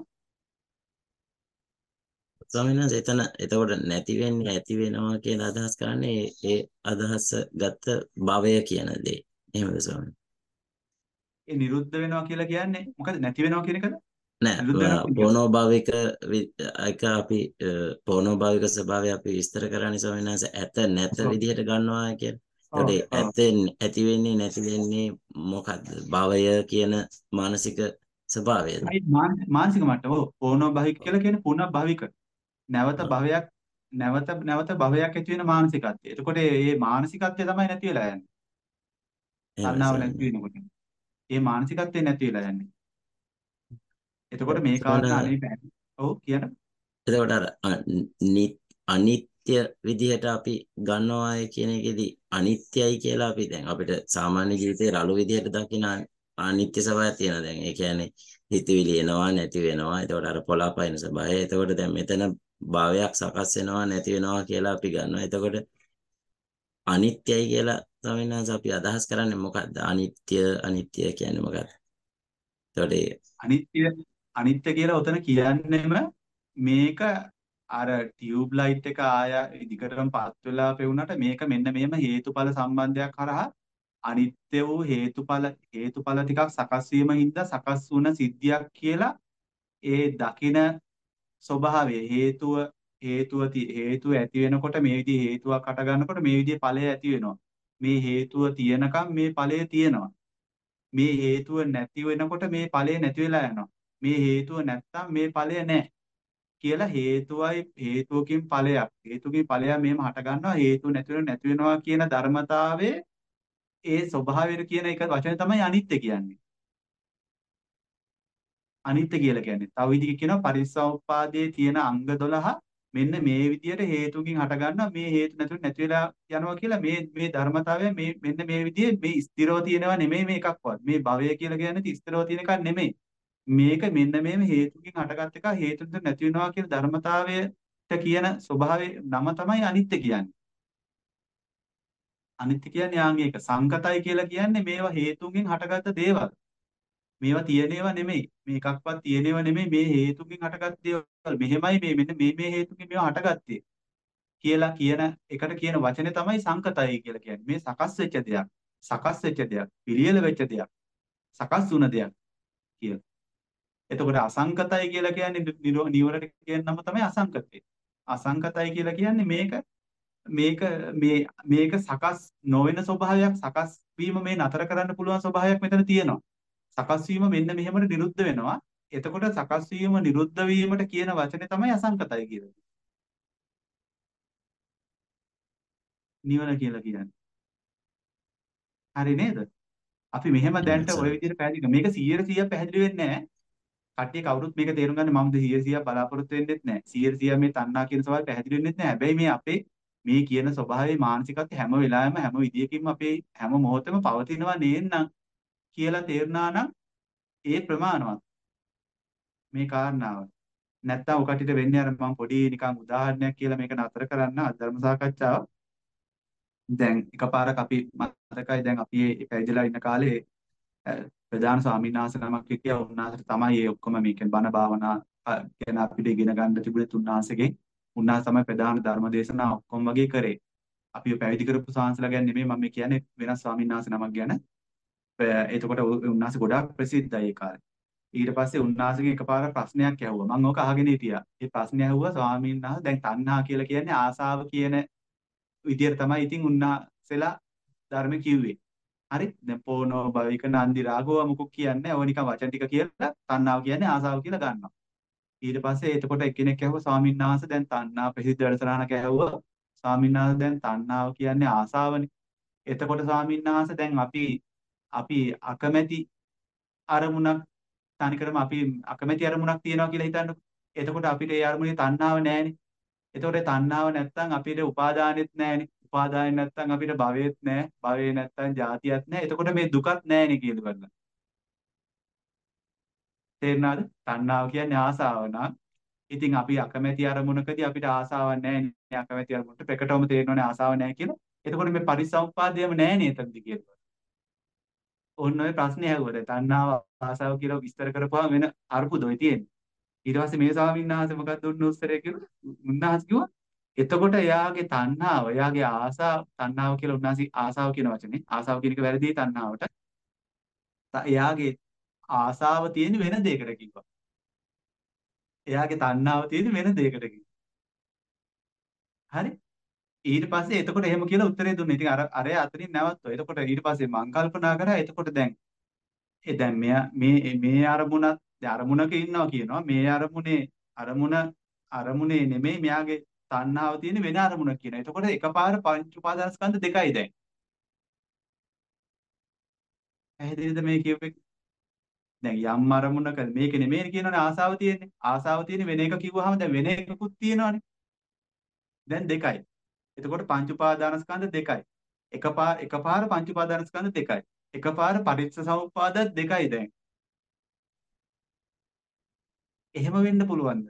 ස්වාමීන් වහන්සේ එතන එතකොට නැති වෙන්නේ ඇති වෙනවා කියන අදහස් කරන්නේ ඒ ඒ අදහස ගත්ත භවය කියන දේ. එහෙමද ස්වාමීන්? ඒ නිරුද්ධ වෙනවා කියලා කියන්නේ මොකද නැති වෙනවා කියන එකද? නෑ නිරුද්ධ වෙනවා කියන්නේ පෝනෝභාවික වි- එක අපි අ, පෝනෝභාවික ස්වභාවය අපි විස්තර කරන්නේ ස්වාමීන් වහන්සේ ඇත නැත ඔව් විදිහට ගන්නවා කියන්නේ. ඔව් ඒකට ඔව්. ඇතෙන් ඇති වෙන්නේ නැති වෙන්නේ මොකද්ද? භවය කියන මානසික ස්වභාවයද? අයි මාන- මානසික මට්ටම ඔව් පෝනෝ භවික කියලා කියන්නේ පුනః භවික. නැවත ඔව්. භවයක් නැවත නැවත භවයක් ඇති වෙන මානසිකත්වය. එතකොට මේ මානසිකත්වය තමයි නැති වෙලා යන්නේ. එහෙමයි තණ්හාව ස්වාමීන් නැති වහන්සේ. වෙනකොට. මේ මානසිකත්වය නැති වෙලා යන්නේ. එතකොට මේ එතකොට කාරණා අනේ පැහැදිලි. ඔව් කියන එතකොට අර අ- නි- අනිත්‍ය විදිහට අපි ගන්නවාය කියන එකේදී අනිත්‍යයි කියලා අපි දැන් අපිට සාමාන්‍ය ජීවිතේ රළු විදිහට දකින අ- අනිත්‍ය ස්වභාවයක් තියෙනවා. දැන් ඒ කියන්නේ හිතවිලි එනවා නැති වෙනවා. එතකොට අර පොළාපයින් ස්වභාවය. එතකොට දැන් මෙතන භාවයක් සකස් වෙනවා නැති වෙනවා කියලා අපි ගන්නවා. එතකොට අනිත්‍යයි කියලා ස්වාමීන් වහන්සේ අපි අදහස් කරන්නේ මොකක්ද? අනිත්‍ය අනිත්‍ය කියන්නේ මොකක්ද? එතකොට ඒ අනිත්‍ය අනිත්‍ය කියලා උතන කියන්නෙම මේක අර ටියුබ් ලයිට් එක ආය දිගටම පත් වෙලා පෙවුනට මේක මෙන්න මෙහෙම හේතුඵල සම්බන්ධයක් හරහා අනිත්‍ය වූ හේතුඵල හේතුඵල ටිකක් සකස් වීම හින්දා සකස් වුණ සිද්ධියක් කියලා ඒ දකින ස්වභාවය හේතුව හේතුව ති- හේතුව ඇති වෙනකොට මේ විදිහේ හේතුවක් හට ගන්නකොට මේ විදිහේ ඵලය ඇති වෙනවා. මේ හේතුව තියෙනකම් මේ ඵලය තියෙනවා. මේ හේතුව නැති වෙනකොට මේ ඵලය නැති වෙලා යනවා. මේ හේතුව නැත්තම් මේ ඵලය නැහැ කියලා හේතුවයි හේතුවකින් ඵලයක් හේතුකින් ඵලයක් මෙහෙම හට ගන්නවා හේතුව නැති වෙන නැති වෙනවා කියන ධර්මතාවයේ ඒ ස්වභාවය කියන එක වචනේ තමයි අනිත්‍ය කියන්නේ. අනිත්‍ය කියලා කියන්නේ. තව විදිහකින් කියනවා පරිසෝපාදයේ තියෙන අංග දොළහ මෙන්න මේ විදිහට හේතුකින් හට ගන්නවා මේ හේතු නැතුව නැති වෙලා යනවා කියලා මේ මේ ධර්මතාවය මේ මෙන්න මේ විදිහේ මේ ස්ථිරව තියෙනවා නෙමෙයි මේ එකක්වත්. මේ භවය කියලා කියන්නේ ස්ථිරව තියෙන එකක් නෙමෙයි. මේක මෙන්න මේම හේතුකින් හටගත් එක හේතුන් නැති වෙනවා කියන ධර්මතාවයට කියන ස්වභාවයේ නම තමයි අනිත්‍ය කියන්නේ. අනිත්‍ය කියන්නේ යාන් ඒක සංකතයි කියලා කියන්නේ මේවා හේතුන්ගෙන් හටගත්ත දේවල්. මේවා තියෙනේවා නෙමෙයි. මේ එකක්වත් තියෙනේවා නෙමෙයි මේ හේතුකින් හටගත් දේවල්. මෙහෙමයි මේ මෙන්න මේ මේ හේතුකින් මේවා හටගත්තේ කියලා කියන එකට කියන වචනේ තමයි සංකතයි කියලා කියන්නේ. මේ සකස් වෙච්ච දෙයක්. සකස් වෙච්ච දෙයක්. පිළියෙල වෙච්ච දෙයක්. සකස් වුණ දෙයක් කියලා. එතකොට අසංකතයි කියලා කියන්නේ නිරෝ- නිවරට කියන නම තමයි අසංකතය. අසංකතයි කියලා කියන්නේ මේක මේක මේ මේක සකස් නොවන ස්වභාවයක් සකස් වීම මේ නතර කරන්න පුළුවන් ස්වභාවයක් මෙතන තියෙනවා. සකස් වීම මෙන්න මෙහෙමද නිරුද්ධ වෙනවා. එතකොට සකස් වීම නිරුද්ධ වීමට කියන වචනේ තමයි අසංකතයි කියලා. නිවන කියලා කියන්නේ. හරි නේද? අපි මෙහෙම එහෙමයි දැන්ට ওই ස්වාමීන්. විදිහට පැහැදිලි මේක සීයට සීයක් පැහැදිලි වෙන්නේ නැහැ. කට්ටිය කවුරුත් මේක තේරුම් ගන්න මම සීයට සීයක් බලාපොරොත්තු වෙන්නෙත් නැහැ. සීයට සීයක් මේ තණ්හා කියන ස්වභාවය පැහැදිලි වෙන්නෙත් නැහැ. හැබැයි මේ අපේ මේ කියන ස්වභාවයේ මානසිකත්වය හැම වෙලාවෙම හැම විදියකින්ම අපේ හැම මොහොතෙම පවතිනවා නේන්නම් කියලා තේරුණා නම් ඒ ප්‍රමාණවත් මේ කාරණාව. නැත්තම් ඔය කට්ටියට වෙන්නේ අර මම පොඩි නිකන් උදාහරණයක් කියලා මේක නතර කරන්න ධර්ම සාකච්ඡාව. දැන් එකපාරක් අපි මතකයි දැන් අපි මේ පැවිදිලා ඉන්න කාලේ අ, ප්‍රධාන ස්වාමීන් වහන්සේ නමක් හිටියා. උන්වහන්සේට තමයි මේ ඔක්කොම මේක බණ භාවනා අ, ගැන අපිට ඉගෙන ගන්න තිබුණේ උන්වහන්සේගෙන්. උන්වහන්සේ තමයි ප්‍රධාන ධර්ම දේශනා ඔක්කොම වගේ කරේ. අපි පැවිදි කරපු ස්වාමීන්සලා ගැන නෙමෙයි මම මේ කියන්නේ වෙනස් ස්වාමීන් වහන්සේ නමක් ගැන. අ, එතකොට උ- උන්වහන්සේ ගොඩාක් ප්‍රසිද්ධයි ඒ කාලේ. ඊට පස්සේ උන්වහන්සේගෙන් එකපාරක් ප්‍රශ්නයක් ඇහුවා. මම ඕක අහගෙන හිටියා. ඒ ප්‍රශ්නේ ඇහුවා ස්වාමීන් වහන්සේ දැන් තණ්හා කියලා කියන්නේ ආසාව කියන විදියට තමයි ඉතින් උන්වහන්සේලා ධර්ම කිව්වේ. හරි? දැන් පෝනෝ භවික නන්දි රාගෝ මොකක් කියන්නේ? ඔය නිකන් වචන ටික කියලා තණ්හාව කියන්නේ ආසාව කියලා ගන්නවා. ඊට පස්සේ එතකොට එක්කෙනෙක් ඇහුවා ස්වාමීන් වහන්සේ දැන් තණ්හා ප්‍රසිද්ධ වැඩසටහනක් ඇහුවා. ස්වාමීන් වහන්සේ දැන් තණ්හාව කියන්නේ ආසාවනේ. එතකොට ස්වාමීන් වහන්සේ දැන් අපි අපි අකමැති අරමුණක් තනිකරම අපි අකමැති අරමුණක් තියනවා කියලා හිතන්නකො. එතකොට අපිට ඒ අරමුණේ තණ්හාව නැහැනේ. එතකොට තණ්හාව නැත්තම් අපිට උපාදානෙත් නැහැනේ. උපාදාය නැත්තම් අපිට භවෙත් නැහැ. භවේ නැත්තම් ජාතියක් නැහැ. එතකොට මේ දුකක් නැහැනේ කියලා ගන්න. තේරුණාද? තණ්හාව කියන්නේ ආසාව නම් ඉතින් අපි අකමැති අරමුණකදී අපිට ආසාවක් නැහැ නේ. අකමැති අරමුණට ප්‍රකටවම තේරෙනවනේ ආසාව නැහැ කියලා. එතකොට මේ පරිසම්පාදයම නැහැ නේ එතනදී කියලා. ඔන්න ඔය ප්‍රශ්නේ ඇහුවා. තණ්හාව ආසාව කියලා විස්තර කරපුවාම වෙන අරුපුදොයි තියෙන්නේ. ඊට පස්සේ මේ ස්වාමීන් වහන්සේ මොකක්ද දුන්න උත්තරය කියලා උන්වහන්සේ කිව්වා එතකොට එයාගේ තණ්හාව එයාගේ ආසාව තණ්හාව කියලා උන්වහන්සේ ආසාව කියන වචනේ ආසාව කියන එක වැරදි තණ්හාවට ත- එයාගේ ආසාව තියෙන වෙන දෙයකට කිව්වා. එයාගේ තණ්හාව තියෙන වෙන දෙයකට කිව්වා. හරි? ඊට පස්සේ එතකොට එහෙම කියලා උත්තරේ දුන්නා. ඉතින් අර අරය අතරින් නැවතුවා. එතකොට ඊට පස්සේ මං කල්පනා කරා එතකොට දැන් ඒ දැන් මෙයා මේ මේ අරමුණත් දැන් අරමුණක ඉන්නවා කියනවා. මේ අරමුණේ අරමුණ අරමුණේ නෙමෙයි මෙයාගේ තණ්හාව තියෙන වෙන අරමුණක් කියනවා. එතකොට එකපාර පංච උපාදානස්කන්ධ දෙකයි දැන්. පැහැදිලිද මේ කියපේ? දැන් යම් අරමුණක මේක නෙමෙයි කියනවනේ ආසාව තියෙන්නේ. ආසාව තියෙන වෙන එක කිව්වහම දැන් වෙන එකකුත් තියෙනවනේ. දැන් දෙකයි. එතකොට පංච උපාදානස්කන්ධ දෙකයි. එකපාර එකපාර පංච උපාදානස්කන්ධ දෙකයි. එකපාර පටිච්චසමුප්පාද දෙකයි දැන්. එහෙම වෙන්න පුළුවන්ද?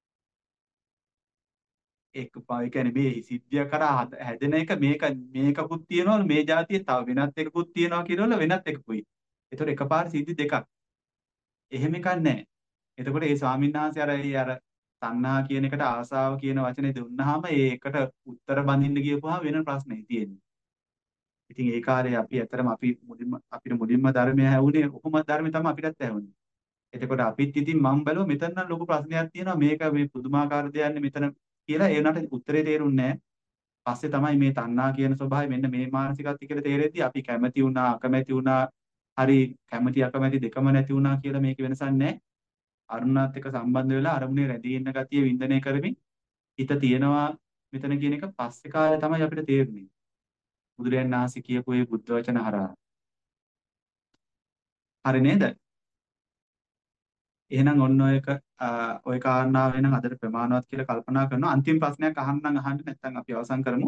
ඒක පා ඒ කියන්නේ මේ සිද්ධිය කරා හද- හැදෙන එක මේක මේකකුත් තියනවලු මේ જાතියේ තව වෙනත් එකකුත් තියනවා කියනවලු වෙනත් එකකුයි. ඒතකොට එකපාර සිද්ධි දෙකක්. එහෙම එකක් නැහැ. එතකොට ඒ ස්වාමීන් වහන්සේ අර ඒ අර තණ්හා කියන එකට ආසාව කියන වචනේ දුන්නාම ඒකට උත්තර බඳින්න ගියපුවාම වෙන ප්‍රශ්නේ තියෙන්නේ. ඉතින් ඒ කාලේ අපි ඇතරම අපි මුලින්ම අපිට මුලින්ම ධර්මය ඇහුනේ ඔහොම ධර්මය තමයි අපිටත් ඇහුනේ. එතකොට අපිත් ඉතින් මම බැලුවා මෙතන නම් ලොකු ප්‍රශ්නයක් තියෙනවා මේක මේ පුදුමාකාර දෙයක් මෙතන කියලා ඒ උනාට උත්තරේ තේරුන්නේ නැහැ. පස්සේ තමයි මේ තණ්හා කියන ස්වභාවය මෙන්න මේ මානසිකත්වය කියලා තේරෙද්දි අපි කැමැති වුණා අකමැති වුණා හරි කැමැති අකමැති දෙකම නැති වුණා කියලා මේක වෙනසක් නැහැ. අරුණාත් එක්ක සම්බන්ධ වෙලා අරමුණේ රැඳී ඉන්න ගතිය වින්දනය කරමින් හිත තියනවා මෙතන කියන එක පස්සේ කාලේ තමයි අපිට තේරුනේ. බුදුරයන් වහන්සේ කියපු ඒ බුද්ධ වචන හරහා. හරි නේද? එහෙනම් ඔන්න ඔයක ඔය කාරණාව වෙනම් අදට ප්‍රමාණවත් කියලා කල්පනා කරනවා. අන්තිම ප්‍රශ්නයක් අහන්නම් අහන්න නැත්නම් අපි අවසන් කරමු.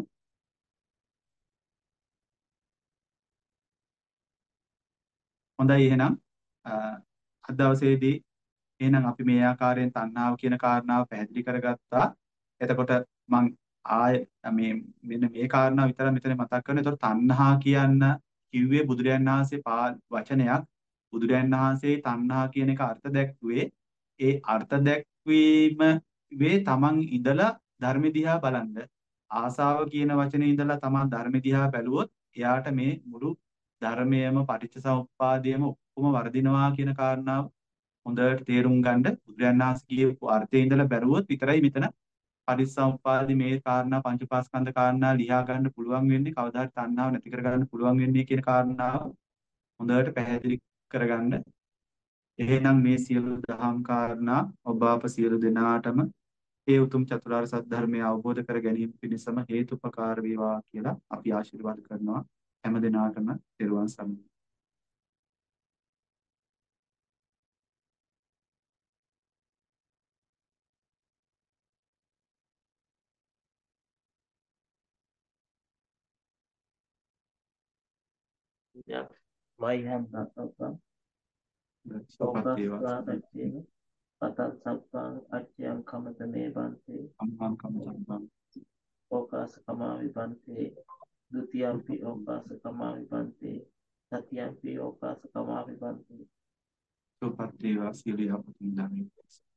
හොඳයි එහෙනම් අ, අද දවසේදී එහෙනම් අපි මේ ආකාරයෙන් තණ්හාව කියන කාරණාව පැහැදිලි කරගත්තා. එතකොට මම ආය මේ මෙන්න මේ කාරණාව විතර මෙතන මතක් කරනවා. එතකොට තණ්හා කියන්න කිව්වේ බුදුරයන් වහන්සේ පා වචනයක්. බුදුරයන් වහන්සේ තණ්හා කියන එක අර්ථ දැක්ුවේ ඒ අර්ථ දැක්වීම වේ තමන් ඉඳලා ධර්ම දිහා බලන්න. ආසාව කියන වචනේ ඉඳලා තමන් ධර්ම දිහා බැලුවොත් එයාට මේ මුළු ධර්මයේම පටිච්චසමුප්පාදයේම ඔක්කොම වර්ධිනවා කියන කාරණාව හොඳට තේරුම් ගන්න බුදුරජාණන් වහන්සේ කියපු අර්ථයේ ඉඳලා බැලුවොත් විතරයි මෙතන පටිච්චසමුප්පාදේ මේ කාරණා පංචපාස්කන්ධ කාරණා ලියා ගන්න පුළුවන් වෙන්නේ කවදා හරි තණ්හාව නැති කර ගන්න පුළුවන් වෙන්නේ කියන කාරණාව හොඳට පැහැදිලි කරගන්න. එහෙනම් මේ සියලු දහම් කාරණා ඔබ අප සියලු දෙනාටම ඒ උතුම් චතුරාර්ය සත්‍ය ධර්මය අවබෝධ කර ගැනීම පිණිසම හේතුපකාර වේවා කියලා අපි ආශිර්වාද කරනවා හැම දිනාටම ත්වන් සරණයි. Yeah, my hand not open. සුවපත් Focus වේවා. strategy. Patat sapang atyang kamatane bante. අම්මං කම්මං Focus kama vibante. Dutiyampi okas kama vibante. Tatyampi okas kama vibante. සුවපත් වේවා සියලු යහපත් නිදානේ.